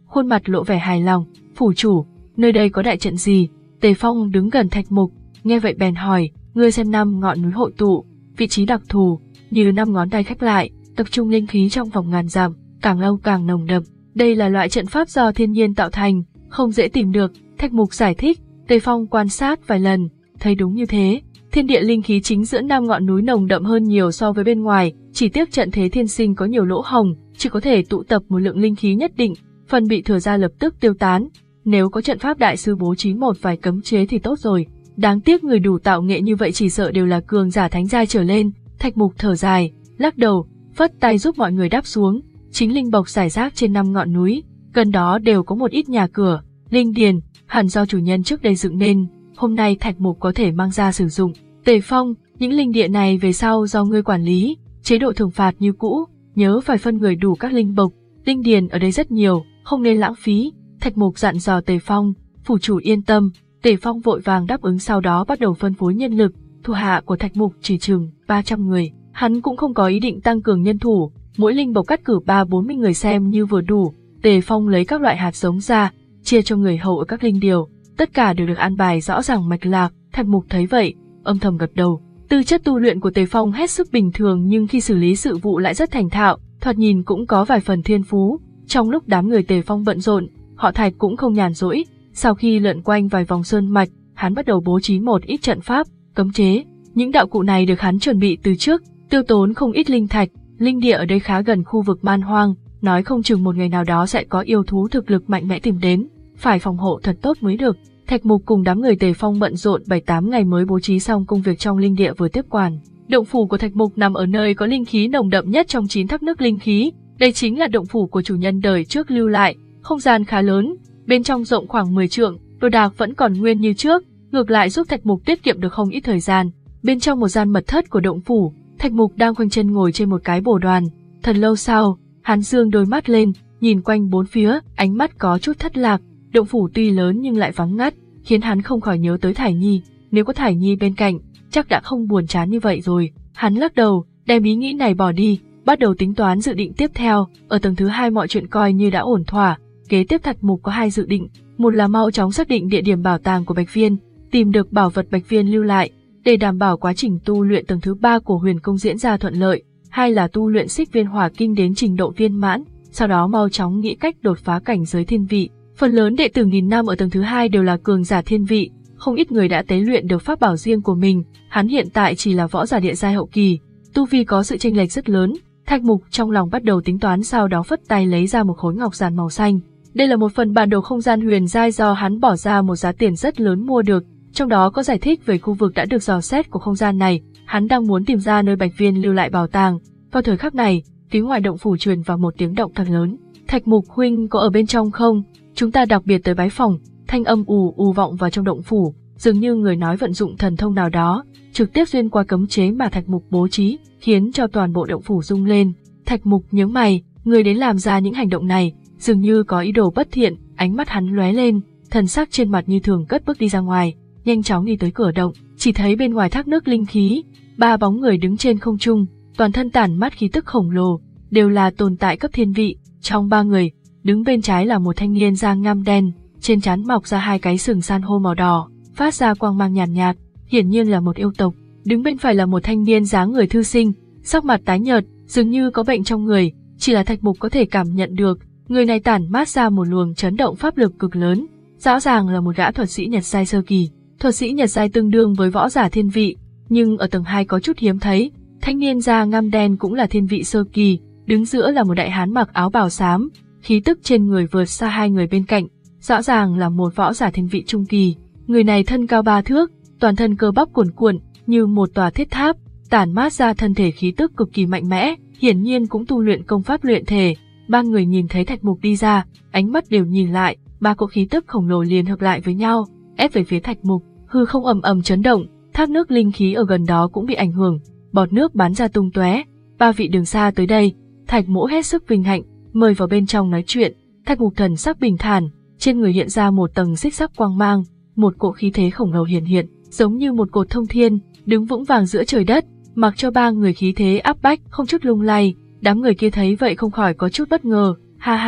khuôn mặt lộ vẻ hài lòng. Phủ chủ, nơi đây có đại trận gì? Tề Phong đứng gần Thạch Mục, nghe vậy bèn hỏi, ngươi xem năm ngọn núi hội tụ, vị trí đặc thù, như năm ngón tay khép lại, tập trung linh khí trong vòng ngàn dặm, càng lâu càng nồng đậm. Đây là loại trận pháp do thiên nhiên tạo thành, không dễ tìm được, Thạch Mục giải thích. Tề Phong quan sát vài lần, thấy đúng như thế. Thiên địa linh khí chính giữa năm ngọn núi nồng đậm hơn nhiều so với bên ngoài, chỉ tiếc trận thế thiên sinh có nhiều lỗ hổng, chỉ có thể tụ tập một lượng linh khí nhất định, phần bị thừa ra lập tức tiêu tán. Nếu có trận pháp đại sư bố trí một vài cấm chế thì tốt rồi. Đáng tiếc người đủ tạo nghệ như vậy chỉ sợ đều là cường giả thánh giai trở lên. Thạch Mục thở dài, lắc đầu, phất tay giúp mọi người đáp xuống. Chính linh bộc rải rác trên năm ngọn núi, gần đó đều có một ít nhà cửa, linh điền, hẳn do chủ nhân trước đây dựng nên, hôm nay Thạch Mục có thể mang ra sử dụng. Tề Phong, những linh địa này về sau do ngươi quản lý, chế độ thưởng phạt như cũ, nhớ phải phân người đủ các linh bộc, linh điền ở đây rất nhiều, không nên lãng phí. Thạch Mục dặn dò Tề Phong. Phủ chủ yên tâm. Tề Phong vội vàng đáp ứng, sau đó bắt đầu phân phối nhân lực. Thủ hạ của Thạch Mục chỉ chừng ba trăm người, hắn cũng không có ý định tăng cường nhân thủ, mỗi linh bộc cắt cử ba bốn mươi người xem như vừa đủ. Tề Phong lấy các loại hạt giống ra, chia cho người hầu ở các linh điều, tất cả đều được an bài rõ ràng mạch lạc. Thạch Mục thấy vậy, âm thầm gật đầu. Tư chất tu luyện của Tề Phong hết sức bình thường nhưng khi xử lý sự vụ lại rất thành thạo, thoạt nhìn cũng có vài phần thiên phú. Trong lúc đám người Tề Phong bận rộn, họ Thạch cũng không nhàn rỗi. Sau khi lượn quanh vài vòng sơn mạch, hắn bắt đầu bố trí một ít trận pháp, cấm chế. Những đạo cụ này được hắn chuẩn bị từ trước, tiêu tốn không ít linh thạch. Linh địa ở đây khá gần khu vực man hoang, nói không chừng một ngày nào đó sẽ có yêu thú thực lực mạnh mẽ tìm đến, phải phòng hộ thật tốt mới được. Thạch Mục cùng đám người Tề Phong bận rộn bảy tám ngày mới bố trí xong công việc trong linh địa vừa tiếp quản. Động phủ của Thạch Mục nằm ở nơi có linh khí nồng đậm nhất trong chín thác nước linh khí. Đây chính là động phủ của chủ nhân đời trước lưu lại, không gian khá lớn, bên trong rộng khoảng mười trượng, đồ đạc vẫn còn nguyên như trước, ngược lại giúp Thạch Mục tiết kiệm được không ít thời gian. Bên trong một gian mật thất của động phủ, Thạch Mục đang khoanh chân ngồi trên một cái bồ đoàn. Thật lâu sau, hắn dương đôi mắt lên, nhìn quanh bốn phía, ánh mắt có chút thất lạc. Động phủ tuy lớn nhưng lại vắng ngắt, khiến hắn không khỏi nhớ tới Thải Nhi. Nếu có Thải Nhi bên cạnh, chắc đã không buồn chán như vậy rồi. Hắn lắc đầu, đem ý nghĩ này bỏ đi, bắt đầu tính toán dự định tiếp theo. Ở tầng thứ hai mọi chuyện coi như đã ổn thỏa. Kế tiếp Thạch Mục có hai dự định, một là mau chóng xác định địa điểm bảo tàng của Bạch Viên, tìm được bảo vật Bạch Viên lưu lại, để đảm bảo quá trình tu luyện tầng thứ ba của Huyền Công diễn ra thuận lợi. Hai là tu luyện Xích Viên Hỏa Kinh đến trình độ viên mãn, sau đó mau chóng nghĩ cách đột phá cảnh giới thiên vị. Phần lớn đệ tử nghìn năm ở tầng thứ hai đều là cường giả thiên vị, không ít người đã tế luyện được pháp bảo riêng của mình. Hắn hiện tại chỉ là võ giả địa giai hậu kỳ, tu vi có sự chênh lệch rất lớn. Thạch Mục trong lòng bắt đầu tính toán, sau đó phất tay lấy ra một khối ngọc giản màu xanh. Đây là một phần bản đồ không gian huyền giai do hắn bỏ ra một giá tiền rất lớn mua được, trong đó có giải thích về khu vực đã được dò xét của không gian này. Hắn đang muốn tìm ra nơi Bạch Viên lưu lại bảo tàng. Vào thời khắc này, phía ngoài động phủ truyền vào một tiếng động thật lớn. Thạch Mục huynh có ở bên trong không? Chúng ta đặc biệt tới bái phòng. Thanh âm ù ù vọng vào trong động phủ, dường như người nói vận dụng thần thông nào đó, trực tiếp xuyên qua cấm chế mà Thạch Mục bố trí, khiến cho toàn bộ động phủ rung lên. Thạch Mục nhướng mày, người đến làm ra những hành động này, dường như có ý đồ bất thiện. Ánh mắt hắn lóe lên, thần sắc trên mặt như thường, cất bước đi ra ngoài, nhanh chóng đi tới cửa động. Chỉ thấy bên ngoài thác nước linh khí, ba bóng người đứng trên không trung, toàn thân tản mát khí tức khổng lồ, đều là tồn tại cấp thiên vị. Trong ba người, đứng bên trái là một thanh niên da ngăm đen, trên trán mọc ra hai cái sừng san hô màu đỏ, phát ra quang mang nhàn nhạt, nhạt, hiển nhiên là một yêu tộc. Đứng bên phải là một thanh niên dáng người thư sinh, sắc mặt tái nhợt, dường như có bệnh trong người, chỉ là Thạch Mục có thể cảm nhận được, người này tản mát ra một luồng chấn động pháp lực cực lớn, rõ ràng là một gã thuật sĩ Nhật giai sơ kỳ. Thuật sĩ Nhật giai tương đương với võ giả thiên vị, nhưng ở tầng hai có chút hiếm thấy. Thanh niên da ngăm đen cũng là thiên vị sơ kỳ, đứng giữa là một đại hán mặc áo bào xám, khí tức trên người vượt xa hai người bên cạnh, rõ ràng là một võ giả thiên vị trung kỳ. Người này thân cao ba thước, toàn thân cơ bắp cuồn cuộn như một tòa thiết tháp, tản mát ra thân thể khí tức cực kỳ mạnh mẽ, hiển nhiên cũng tu luyện công pháp luyện thể. Ba người nhìn thấy Thạch Mục đi ra, ánh mắt đều nhìn lại, ba cỗ khí tức khổng lồ liền hợp lại với nhau, ép về phía Thạch Mục. Hư không ầm ầm chấn động, thác nước linh khí ở gần đó cũng bị ảnh hưởng, bọt nước bắn ra tung tóe. Ba vị đường xa tới đây, Thạch Mỗ hết sức vinh hạnh, mời vào bên trong nói chuyện. Thạch Mục thần sắc bình thản, trên người hiện ra một tầng xích sắc quang mang, một cỗ khí thế khổng lồ hiện hiện, giống như một cột thông thiên, đứng vững vàng giữa trời đất, mặc cho ba người khí thế áp bách, không chút lung lay. Đám người kia thấy vậy không khỏi có chút bất ngờ, ha ha,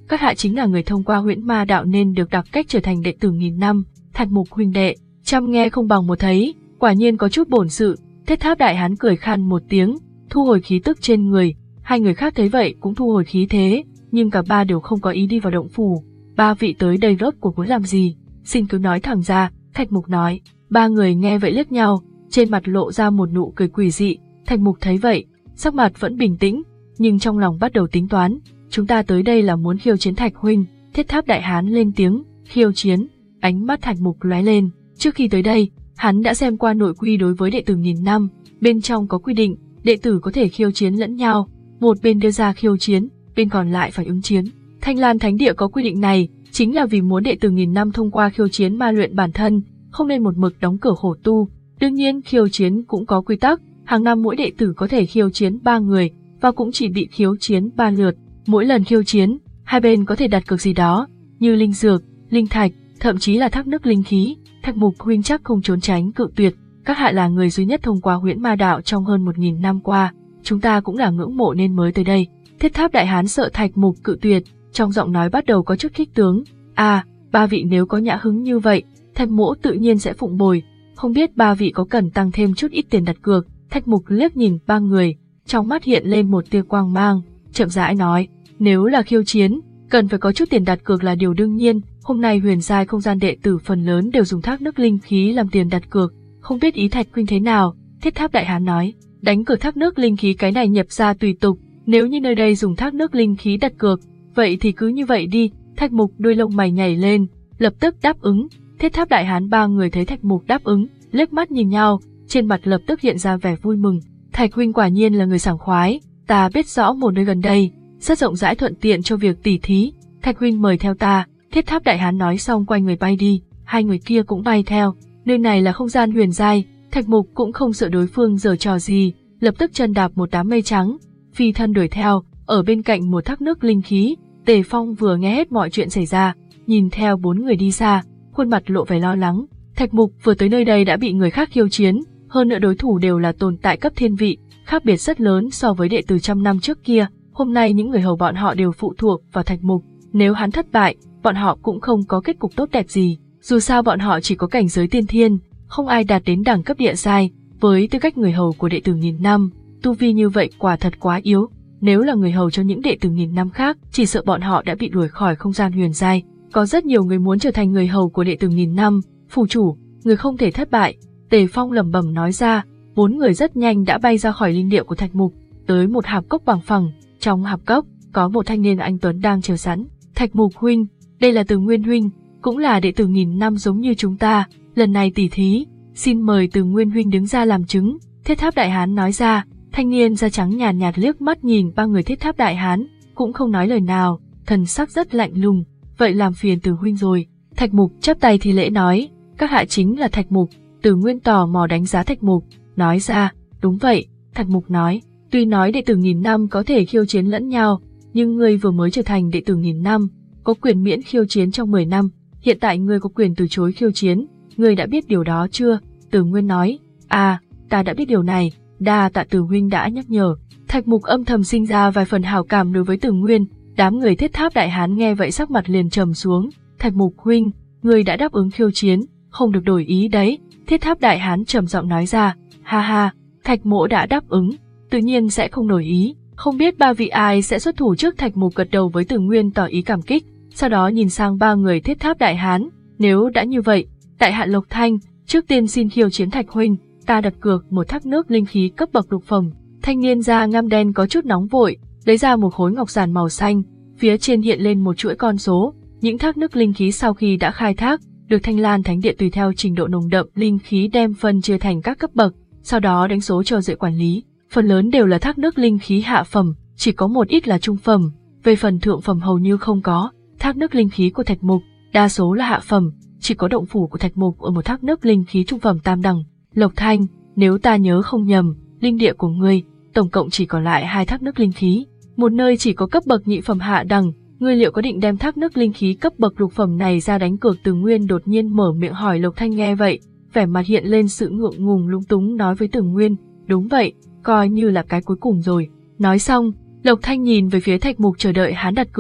các hạ chính là người thông qua huyễn ma đạo nên được đặc cách trở thành đệ tử nghìn năm. Thạch Mục huynh đệ, chăm nghe không bằng một thấy, quả nhiên có chút bổn sự. Thiết Tháp đại hán cười khan một tiếng, thu hồi khí tức trên người. Hai người khác thấy vậy cũng thu hồi khí thế, nhưng cả ba đều không có ý đi vào động phủ. Ba vị tới đây rốt cuộc muốn làm gì? Xin cứ nói thẳng ra. Thạch Mục nói. Ba người nghe vậy liếc nhau, trên mặt lộ ra một nụ cười quỷ dị. Thạch Mục thấy vậy, sắc mặt vẫn bình tĩnh, nhưng trong lòng bắt đầu tính toán. Chúng ta tới đây là muốn khiêu chiến Thạch huynh. Thiết Tháp đại hán lên tiếng. Khiêu chiến? Ánh mắt Thạch Mục lóe lên. Trước khi tới đây, hắn đã xem qua nội quy đối với đệ tử nghìn năm, bên trong có quy định đệ tử có thể khiêu chiến lẫn nhau, một bên đưa ra khiêu chiến, bên còn lại phải ứng chiến. Thanh Lan Thánh Địa có quy định này, chính là vì muốn đệ tử nghìn năm thông qua khiêu chiến ma luyện bản thân, không nên một mực đóng cửa khổ tu. Đương nhiên khiêu chiến cũng có quy tắc, hàng năm mỗi đệ tử có thể khiêu chiến ba người, và cũng chỉ bị khiêu chiến ba lượt. Mỗi lần khiêu chiến, hai bên có thể đặt cược gì đó, như linh dược, linh thạch, thậm chí là thác nước linh khí. Thạch Mục huynh chắc không trốn tránh cự tuyệt, các hạ là người duy nhất thông qua huyễn ma đạo trong hơn một nghìn năm qua, chúng ta cũng là ngưỡng mộ nên mới tới đây. Thiết Tháp đại hán sợ Thạch Mục cự tuyệt, trong giọng nói bắt đầu có chút khích tướng. À, ba vị nếu có nhã hứng như vậy, Thạch mỗ tự nhiên sẽ phụng bồi, không biết ba vị có cần tăng thêm chút ít tiền đặt cược. Thạch Mục liếc nhìn ba người, trong mắt hiện lên một tia quang mang, chậm rãi nói, nếu là khiêu chiến, cần phải có chút tiền đặt cược là điều đương nhiên. Hôm nay huyền giai không gian đệ tử phần lớn đều dùng thác nước linh khí làm tiền đặt cược, không biết ý Thạch huynh thế nào. Thiết Tháp đại hán nói, đánh cược thác nước linh khí cái này nhập ra tùy tục, nếu như nơi đây dùng thác nước linh khí đặt cược, vậy thì cứ như vậy đi. Thạch Mục đuôi lông mày nhảy lên, lập tức đáp ứng. Thiết Tháp đại hán ba người thấy Thạch Mục đáp ứng, liếc mắt nhìn nhau, trên mặt lập tức hiện ra vẻ vui mừng. Thạch huynh quả nhiên là người sảng khoái, ta biết rõ một nơi gần đây, rất rộng rãi thuận tiện cho việc tỉ thí. Thạch huynh mời theo ta. Thiết Tháp đại hán nói xong quay người bay đi, hai người kia cũng bay theo. Nơi này là không gian huyền giai, Thạch Mục cũng không sợ đối phương giở trò gì, lập tức chân đạp một đám mây trắng, phi thân đuổi theo. Ở bên cạnh một thác nước linh khí, Tề Phong vừa nghe hết mọi chuyện xảy ra, nhìn theo bốn người đi xa, khuôn mặt lộ vẻ lo lắng. Thạch Mục vừa tới nơi đây đã bị người khác khiêu chiến, hơn nữa đối thủ đều là tồn tại cấp thiên vị, khác biệt rất lớn so với đệ tử trăm năm trước kia. Hôm nay những người hầu bọn họ đều phụ thuộc vào Thạch Mục, nếu hắn thất bại, bọn họ cũng không có kết cục tốt đẹp gì. Dù sao bọn họ chỉ có cảnh giới tiên thiên, không ai đạt đến đẳng cấp địa giai, với tư cách người hầu của đệ tử nghìn năm, tu vi như vậy quả thật quá yếu. Nếu là người hầu cho những đệ tử nghìn năm khác, chỉ sợ bọn họ đã bị đuổi khỏi không gian huyền giai. Có rất nhiều người muốn trở thành người hầu của đệ tử nghìn năm. Phủ chủ, người không thể thất bại. Tề Phong lẩm bẩm nói ra. Bốn người rất nhanh đã bay ra khỏi linh địa của Thạch Mục, tới một hạp cốc bằng phẳng. Trong hạp cốc có một thanh niên anh tuấn đang chờ sẵn. Thạch Mục huynh, đây là Từ Nguyên huynh, cũng là đệ tử nghìn năm giống như chúng ta, lần này tỉ thí, xin mời Từ Nguyên huynh đứng ra làm chứng. Thiết Tháp đại hán nói ra. Thanh niên da trắng nhàn nhạt, nhạt liếc mắt nhìn ba người Thiết Tháp đại hán, cũng không nói lời nào, thần sắc rất lạnh lùng. Vậy làm phiền Từ huynh rồi. Thạch Mục chắp tay thì lễ nói, các hạ chính là Thạch Mục. Từ Nguyên tò mò đánh giá Thạch Mục, nói ra, đúng vậy. Thạch Mục nói, tuy nói đệ tử nghìn năm có thể khiêu chiến lẫn nhau, nhưng ngươi vừa mới trở thành đệ tử nghìn năm, có quyền miễn khiêu chiến trong mười năm, hiện tại ngươi có quyền từ chối khiêu chiến, ngươi đã biết điều đó chưa? Từ Nguyên nói, à, ta đã biết điều này, đa tạ Từ huynh đã nhắc nhở. Thạch Mục âm thầm sinh ra vài phần hảo cảm đối với Từ Nguyên. Đám người Thiết Tháp đại hán nghe vậy sắc mặt liền trầm xuống. Thạch Mục huynh, ngươi đã đáp ứng khiêu chiến, không được đổi ý đấy. Thiết Tháp đại hán trầm giọng nói ra. Ha ha, Thạch mỗ đã đáp ứng, tự nhiên sẽ không đổi ý. Không biết ba vị ai sẽ xuất thủ trước? Thạch Mục gật đầu với Từ Nguyên tỏ ý cảm kích, sau đó nhìn sang ba người Thiết Tháp đại hán. Nếu đã như vậy, tại hạ Lộc Thanh, trước tiên xin khiêu chiến Thạch huynh. Ta đặt cược một thác nước linh khí cấp bậc lục phẩm. Thanh niên da ngăm đen có chút nóng vội, lấy ra một khối ngọc giản màu xanh, phía trên hiện lên một chuỗi con số. Những thác nước linh khí sau khi đã khai thác, được Thanh Lan Thánh Địa tùy theo trình độ nồng đậm linh khí đem phân chia thành các cấp bậc, sau đó đánh số cho dễ quản lý. Phần lớn đều là thác nước linh khí hạ phẩm, chỉ có một ít là trung phẩm, về phần thượng phẩm hầu như không có. Thác nước linh khí của Thạch Mục đa số là hạ phẩm, chỉ có động phủ của Thạch Mục ở một thác nước linh khí trung phẩm tam đẳng. Lộc Thanh, nếu ta nhớ không nhầm, linh địa của ngươi tổng cộng chỉ còn lại hai thác nước linh khí, một nơi chỉ có cấp bậc nhị phẩm hạ đẳng, ngươi liệu có định đem thác nước linh khí cấp bậc lục phẩm này ra đánh cược? Từ Nguyên đột nhiên mở miệng hỏi. Lộc Thanh nghe vậy, vẻ mặt hiện lên sự ngượng ngùng lúng túng nói với Từ Nguyên, đúng vậy, coi như là cái cuối cùng rồi. Nói xong, Lộc Thanh nhìn về phía Thạch Mục chờ đợi hắn đặt cược.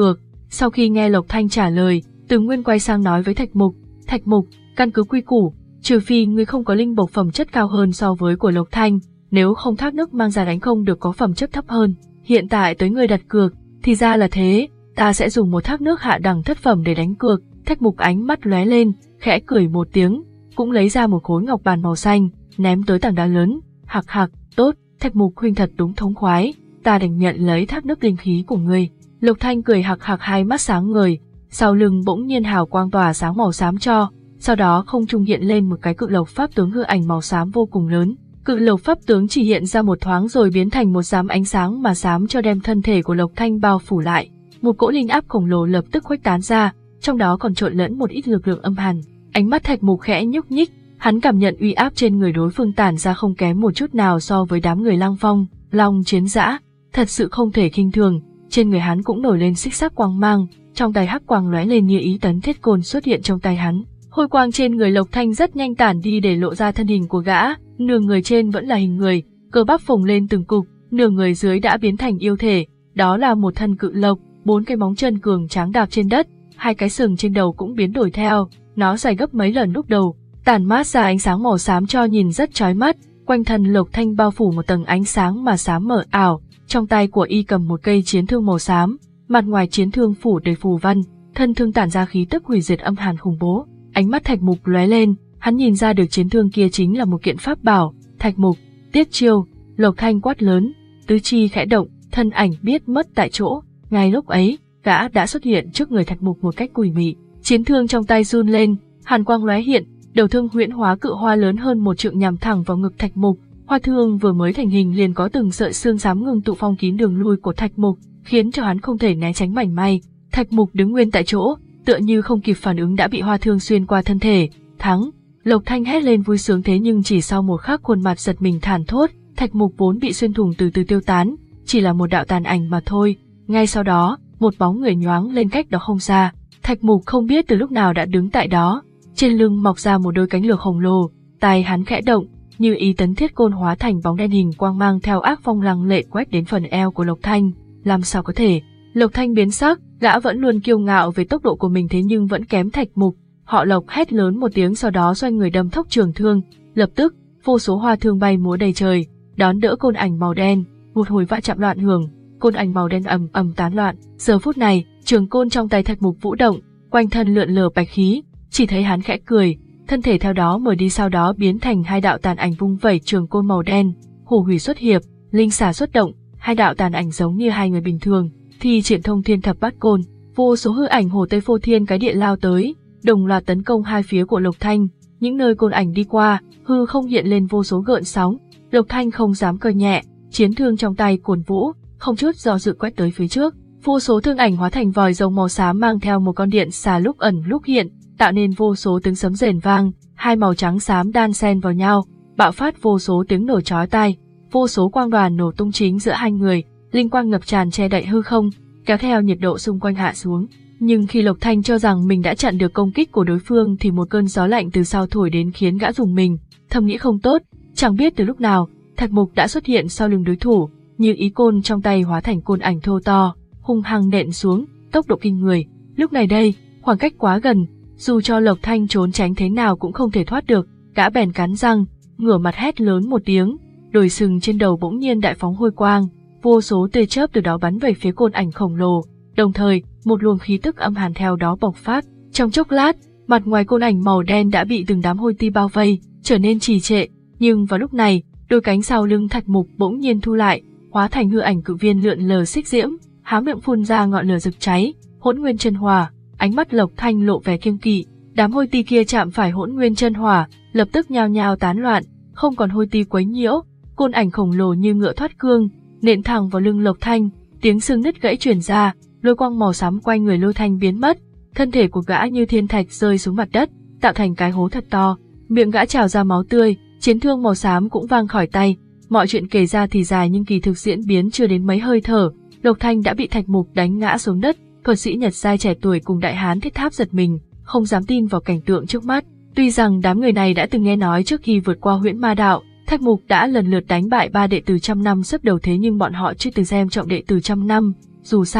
Sau khi nghe Lộc Thanh trả lời, Từ Nguyên quay sang nói với Thạch Mục, Thạch Mục, căn cứ quy củ, trừ phi ngươi không có linh bộc phẩm chất cao hơn so với của Lộc Thanh, nếu không thác nước mang ra đánh không được có phẩm chất thấp hơn. Hiện tại tới ngươi đặt cược, thì ra là thế, ta sẽ dùng một thác nước hạ đẳng thất phẩm để đánh cược. Thạch Mục ánh mắt lóe lên, khẽ cười một tiếng, cũng lấy ra một khối ngọc bàn màu xanh, ném tới tảng đá lớn. Hạc hạc, tốt, Thạch Mục huynh thật đúng thống khoái, ta đành nhận lấy thác nước linh khí của ngươi. Lộc Thanh cười hạc hạc, hai mắt sáng ngời, sau lưng bỗng nhiên hào quang tỏa sáng màu xám cho, sau đó không trung hiện lên một cái cự lộc pháp tướng hư ảnh màu xám vô cùng lớn. Cự lộc pháp tướng chỉ hiện ra một thoáng rồi biến thành một đám ánh sáng mà xám cho đem thân thể của Lộc Thanh bao phủ lại. Một cỗ linh áp khổng lồ lập tức khuếch tán ra, trong đó còn trộn lẫn một ít lực lượng âm hàn. Ánh mắt Thạch Mục khẽ nhúc nhích, hắn cảm nhận uy áp trên người đối phương tản ra không kém một chút nào so với đám người Lăng Phong, Long Chiến Dã, thật sự không thể khinh thường. Trên người hắn cũng nổi lên xích sắc quang mang, trong tay hắc quang lóe lên như ý tấn thiết côn xuất hiện trong tay hắn. Hôi quang trên người Lộc Thanh rất nhanh tản đi để lộ ra thân hình của gã, nửa người trên vẫn là hình người, cơ bắp phồng lên từng cục, nửa người dưới đã biến thành yêu thể, đó là một thân cự lộc, bốn cái móng chân cường tráng đạp trên đất, hai cái sừng trên đầu cũng biến đổi theo, nó dài gấp mấy lần lúc đầu, tản mát ra ánh sáng màu xám cho nhìn rất chói mắt, quanh thân Lộc Thanh bao phủ một tầng ánh sáng mà xám mờ ảo, trong tay của y cầm một cây chiến thương màu xám, mặt ngoài chiến thương phủ đầy phù văn, thân thương tản ra khí tức hủy diệt âm hàn khủng bố. Ánh mắt Thạch Mục lóe lên, hắn nhìn ra được chiến thương kia chính là một kiện pháp bảo. Thạch Mục, tiết chiêu, Lộc Thanh quát lớn, tứ chi khẽ động, thân ảnh biết mất tại chỗ. Ngay lúc ấy, gã đã xuất hiện trước người Thạch Mục một cách quỷ mị. Chiến thương trong tay run lên, hàn quang lóe hiện, đầu thương huyễn hóa cự hoa lớn hơn một trượng nhằm thẳng vào ngực Thạch Mục. Hoa thương vừa mới thành hình liền có từng sợi xương xám ngưng tụ phong kín đường lui của Thạch Mục, khiến cho hắn không thể né tránh mảy may. Thạch Mục đứng nguyên tại chỗ, tựa như không kịp phản ứng đã bị hoa thương xuyên qua thân thể. Thắng! Lộc Thanh hét lên vui sướng, thế nhưng chỉ sau một khắc khuôn mặt giật mình thản thốt. Thạch Mục vốn bị xuyên thủng từ từ tiêu tán, chỉ là một đạo tàn ảnh mà thôi. Ngay sau đó, một bóng người nhoáng lên cách đó không xa. Thạch Mục không biết từ lúc nào đã đứng tại đó, trên lưng mọc ra một đôi cánh lược khổng lồ, tay hắn khẽ động, như ý tấn thiết côn hóa thành bóng đen hình quang mang theo ác phong lăng lệ quét đến phần eo của Lộc Thanh. Làm sao có thể? Lộc Thanh biến sắc, gã vẫn luôn kiêu ngạo về tốc độ của mình thế nhưng vẫn kém Thạch Mục. Họ Lộc hét lớn một tiếng, sau đó xoay người đâm thốc trường thương, lập tức vô số hoa thương bay múa đầy trời, đón đỡ côn ảnh màu đen. Một hồi va chạm loạn hưởng, côn ảnh màu đen ầm ầm tán loạn. Giờ phút này, trường côn trong tay Thạch Mục vũ động, quanh thân lượn lờ bạch khí, chỉ thấy hắn khẽ cười, thân thể theo đó mở đi, sau đó biến thành hai đạo tàn ảnh vung vẩy trường côn màu đen. Hổ hủy xuất hiệp, linh xà xuất động, hai đạo tàn ảnh giống như hai người bình thường, thì triển thông thiên thập bát côn, vô số hư ảnh hổ tây phô thiên cái địa lao tới, đồng loạt tấn công hai phía của Lộc Thanh. Những nơi côn ảnh đi qua, hư không hiện lên vô số gợn sóng. Lộc Thanh không dám cơ nhẹ, chiến thương trong tay cuồn vũ, không chút do dự quét tới phía trước. Vô số thương ảnh hóa thành vòi rồng màu xám mang theo một con điện xà lúc ẩn lúc hiện, tạo nên vô số tiếng sấm rền vang, hai màu trắng xám đan xen vào nhau, bạo phát vô số tiếng nổ chói tai, vô số quang đoàn nổ tung chính giữa hai người, linh quang ngập tràn che đậy hư không, kéo theo nhiệt độ xung quanh hạ xuống. Nhưng khi Lộc Thanh cho rằng mình đã chặn được công kích của đối phương thì một cơn gió lạnh từ sau thổi đến khiến gã rùng mình, thầm nghĩ không tốt, chẳng biết từ lúc nào, Thạch Mục đã xuất hiện sau lưng đối thủ, như ý côn trong tay hóa thành côn ảnh thô to, hung hăng nện xuống, tốc độ kinh người. Lúc này đây, khoảng cách quá gần, dù cho Lộc Thanh trốn tránh thế nào cũng không thể thoát được, gã bèn cắn răng, ngửa mặt hét lớn một tiếng, đồi sừng trên đầu bỗng nhiên đại phóng hôi quang, vô số tia chớp từ đó bắn về phía côn ảnh khổng lồ, đồng thời, một luồng khí tức âm hàn theo đó bộc phát. Trong chốc lát, mặt ngoài côn ảnh màu đen đã bị từng đám hôi ti bao vây, trở nên trì trệ, nhưng vào lúc này, đôi cánh sau lưng Thạch Mục bỗng nhiên thu lại, hóa thành hư ảnh cự viên lượn lờ xích diễm, há miệng phun ra ngọn lửa rực cháy, Hỗn Nguyên Chân Hỏa. Ánh mắt Lộc Thanh lộ vẻ kiêng kỵ, đám hôi ti kia chạm phải Hỗn Nguyên Chân Hỏa, lập tức nhao nhao tán loạn, không còn hôi ti quấy nhiễu, côn ảnh khổng lồ như ngựa thoát cương, nện thẳng vào lưng Lộc Thanh, tiếng xương nứt gãy truyền ra, lôi quang màu xám quanh người Lôi Thanh biến mất, thân thể của gã như thiên thạch rơi xuống mặt đất, tạo thành cái hố thật to, miệng gã trào ra máu tươi, chiến thương màu xám cũng vang khỏi tay. Mọi chuyện kể ra thì dài nhưng kỳ thực diễn biến chưa đến mấy hơi thở, Lộc Thanh đã bị Thạch Mục đánh ngã xuống đất. Thuật sĩ Nhật giai trẻ tuổi cùng đại hán Thiết Tháp giật mình, không dám tin vào cảnh tượng trước mắt. Tuy rằng đám người này đã từng nghe nói trước khi vượt qua Huyễn Ma Đạo, Thạch Mục đã lần lượt đánh bại ba đệ tử trăm năm xếp đầu, thế nhưng bọn họ chưa từng xem trọng đệ tử trăm năm. Dù sao,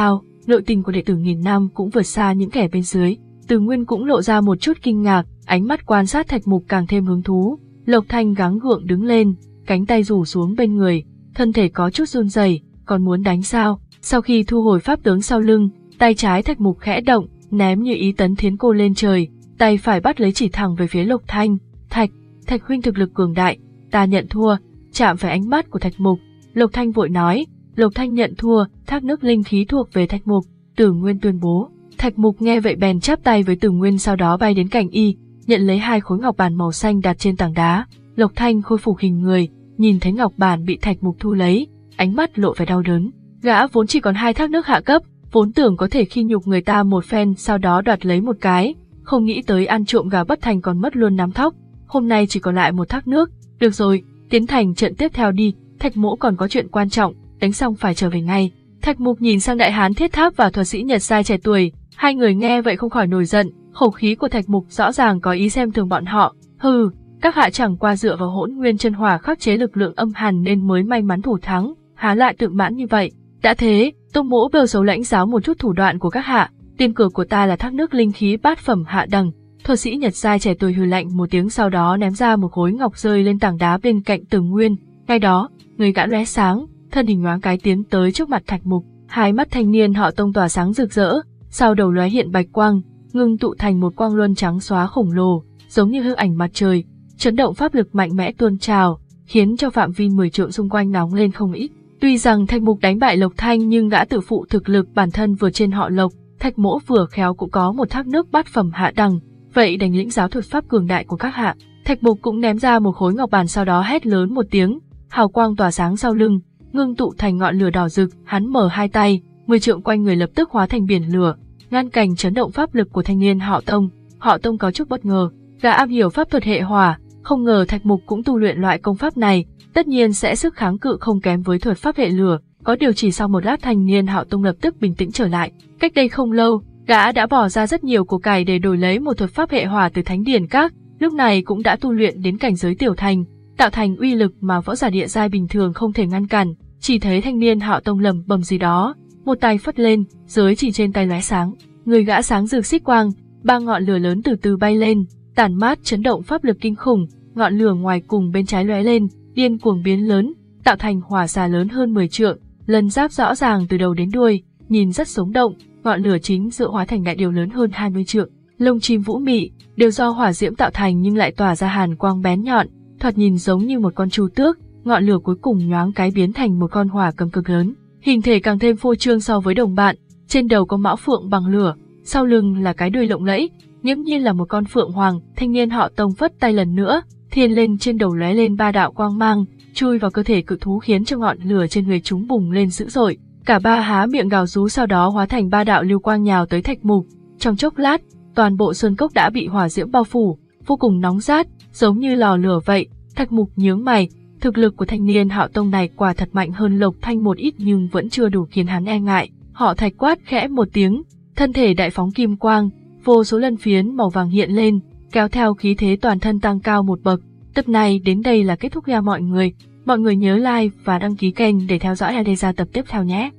nội tình của đệ tử nghìn năm cũng vượt xa những kẻ bên dưới. Từ Nguyên cũng lộ ra một chút kinh ngạc, ánh mắt quan sát Thạch Mục càng thêm hứng thú. Lộc Thanh gắng gượng đứng lên, cánh tay rủ xuống bên người, thân thể có chút run rẩy, còn muốn đánh sao? Sau khi thu hồi pháp tướng sau lưng, tay trái Thạch Mục khẽ động, ném như ý tấn thiến cô lên trời, tay phải bắt lấy chỉ thẳng về phía Lộc Thanh. Thạch, Thạch huynh thực lực cường đại, ta nhận thua. Chạm phải ánh mắt của Thạch Mục, Lộc Thanh vội nói. Lộc Thanh nhận thua, thác nước linh khí thuộc về Thạch Mục. Từ Nguyên tuyên bố. Thạch Mục nghe vậy bèn chắp tay với Từ Nguyên, sau đó bay đến cạnh y, nhận lấy hai khối ngọc bản màu xanh đặt trên tảng đá. Lộc Thanh khôi phục hình người, nhìn thấy ngọc bản bị Thạch Mục thu lấy, ánh mắt lộ vẻ đau đớn. Gã vốn chỉ còn hai thác nước hạ cấp, vốn tưởng có thể khi nhục người ta một phen sau đó đoạt lấy một cái, không nghĩ tới ăn trộm gà bất thành còn mất luôn nắm thóc. Hôm nay chỉ còn lại một thác nước. Được rồi, tiến thành trận tiếp theo đi, Thạch mỗ còn có chuyện quan trọng, đánh xong phải trở về ngay. Thạch Mục nhìn sang đại hán thiết tháp và thuật sĩ Nhật giai trẻ tuổi, hai người nghe vậy không khỏi nổi giận, khẩu khí của Thạch Mục rõ ràng có ý xem thường bọn họ. Hừ, các hạ chẳng qua dựa vào hỗn nguyên chân hỏa khắc chế lực lượng âm hàn nên mới may mắn thủ thắng, há lại tự mãn như vậy. Đã thế, tông mỗ bêu xấu lãnh giáo một chút thủ đoạn của các hạ, tiền cược của ta là thác nước linh khí bát phẩm hạ đẳng. Thuật sĩ Nhật giai trẻ tuổi hừ lạnh một tiếng, sau đó ném ra một khối ngọc rơi lên tảng đá bên cạnh Từ Nguyên. Ngay đó, người gã lóe sáng, thân hình nhoáng cái tiến tới trước mặt Thạch Mục, hai mắt thanh niên họ Tông tỏa sáng rực rỡ, sau đầu lóe hiện bạch quang, ngưng tụ thành một quang luân trắng xóa khổng lồ, giống như hư ảnh mặt trời, chấn động pháp lực mạnh mẽ tuôn trào, khiến cho phạm vi mười trượng xung quanh nóng lên không ít. Tuy rằng Thạch Mục đánh bại Lộc Thanh nhưng gã tự phụ thực lực bản thân vượt trên họ Lộc, Thạch mỗ vừa khéo cũng có một thác nước bát phẩm hạ đẳng, vậy đành lĩnh giáo thuật pháp cường đại của các hạ. Thạch Mục cũng ném ra một khối ngọc bản, sau đó hét lớn một tiếng, hào quang tỏa sáng sau lưng, ngưng tụ thành ngọn lửa đỏ rực, hắn mở hai tay, mười trượng quanh người lập tức hóa thành biển lửa, ngăn cản chấn động pháp lực của thanh niên họ Tông. Họ Tông có chút bất ngờ, gã am hiểu pháp thuật hệ hỏa, không ngờ Thạch Mục cũng tu luyện loại công pháp này, tất nhiên sẽ sức kháng cự không kém với thuật pháp hệ lửa. Có điều chỉ sau một lát thanh niên họ Tông lập tức bình tĩnh trở lại. Cách đây không lâu, gã đã bỏ ra rất nhiều của cải để đổi lấy một thuật pháp hệ hỏa từ Thánh Điển Các, lúc này cũng đã tu luyện đến cảnh giới tiểu thành, tạo thành uy lực mà võ giả địa giai bình thường không thể ngăn cản. Chỉ thấy thanh niên họ Tông lẩm bẩm gì đó, một tay phất lên, giới chỉ trên tay lóe sáng, người gã sáng rực xích quang, ba ngọn lửa lớn từ từ bay lên, tản mát chấn động pháp lực kinh khủng. Ngọn lửa ngoài cùng bên trái lóe lên, điên cuồng biến lớn, tạo thành hỏa xà lớn hơn mười trượng, lần giáp rõ ràng từ đầu đến đuôi, nhìn rất sống động. Ngọn lửa chính giữa hóa thành đại điều lớn hơn hai mươi trượng, lông chim vũ mị, đều do hỏa diễm tạo thành nhưng lại tỏa ra hàn quang bén nhọn, thoạt nhìn giống như một con chu tước. Ngọn lửa cuối cùng nhoáng cái biến thành một con hỏa cầm cực lớn, hình thể càng thêm phô trương so với đồng bạn. Trên đầu có mão phượng bằng lửa, sau lưng là cái đuôi lộng lẫy, nghiễm nhiên là một con phượng hoàng. Thanh niên họ Tông vất tay lần nữa, thiên lên trên đầu lóe lên ba đạo quang mang, chui vào cơ thể cự thú khiến cho ngọn lửa trên người chúng bùng lên dữ dội. Cả ba há miệng gào rú, sau đó hóa thành ba đạo lưu quang nhào tới Thạch Mục. Trong chốc lát, toàn bộ sơn cốc đã bị hỏa diễm bao phủ, vô cùng nóng rát, giống như lò lửa vậy. Thạch Mục nhướng mày, thực lực của thanh niên họ Tông này quả thật mạnh hơn Lộc Thanh một ít nhưng vẫn chưa đủ khiến hắn e ngại. Họ Thạch quát khẽ một tiếng, thân thể đại phóng kim quang, vô số lân phiến màu vàng hiện lên, kéo theo khí thế toàn thân tăng cao một bậc. Tập này đến đây là kết thúc nha mọi người. Mọi người nhớ like và đăng ký kênh để theo dõi Adeza tập tiếp theo nhé.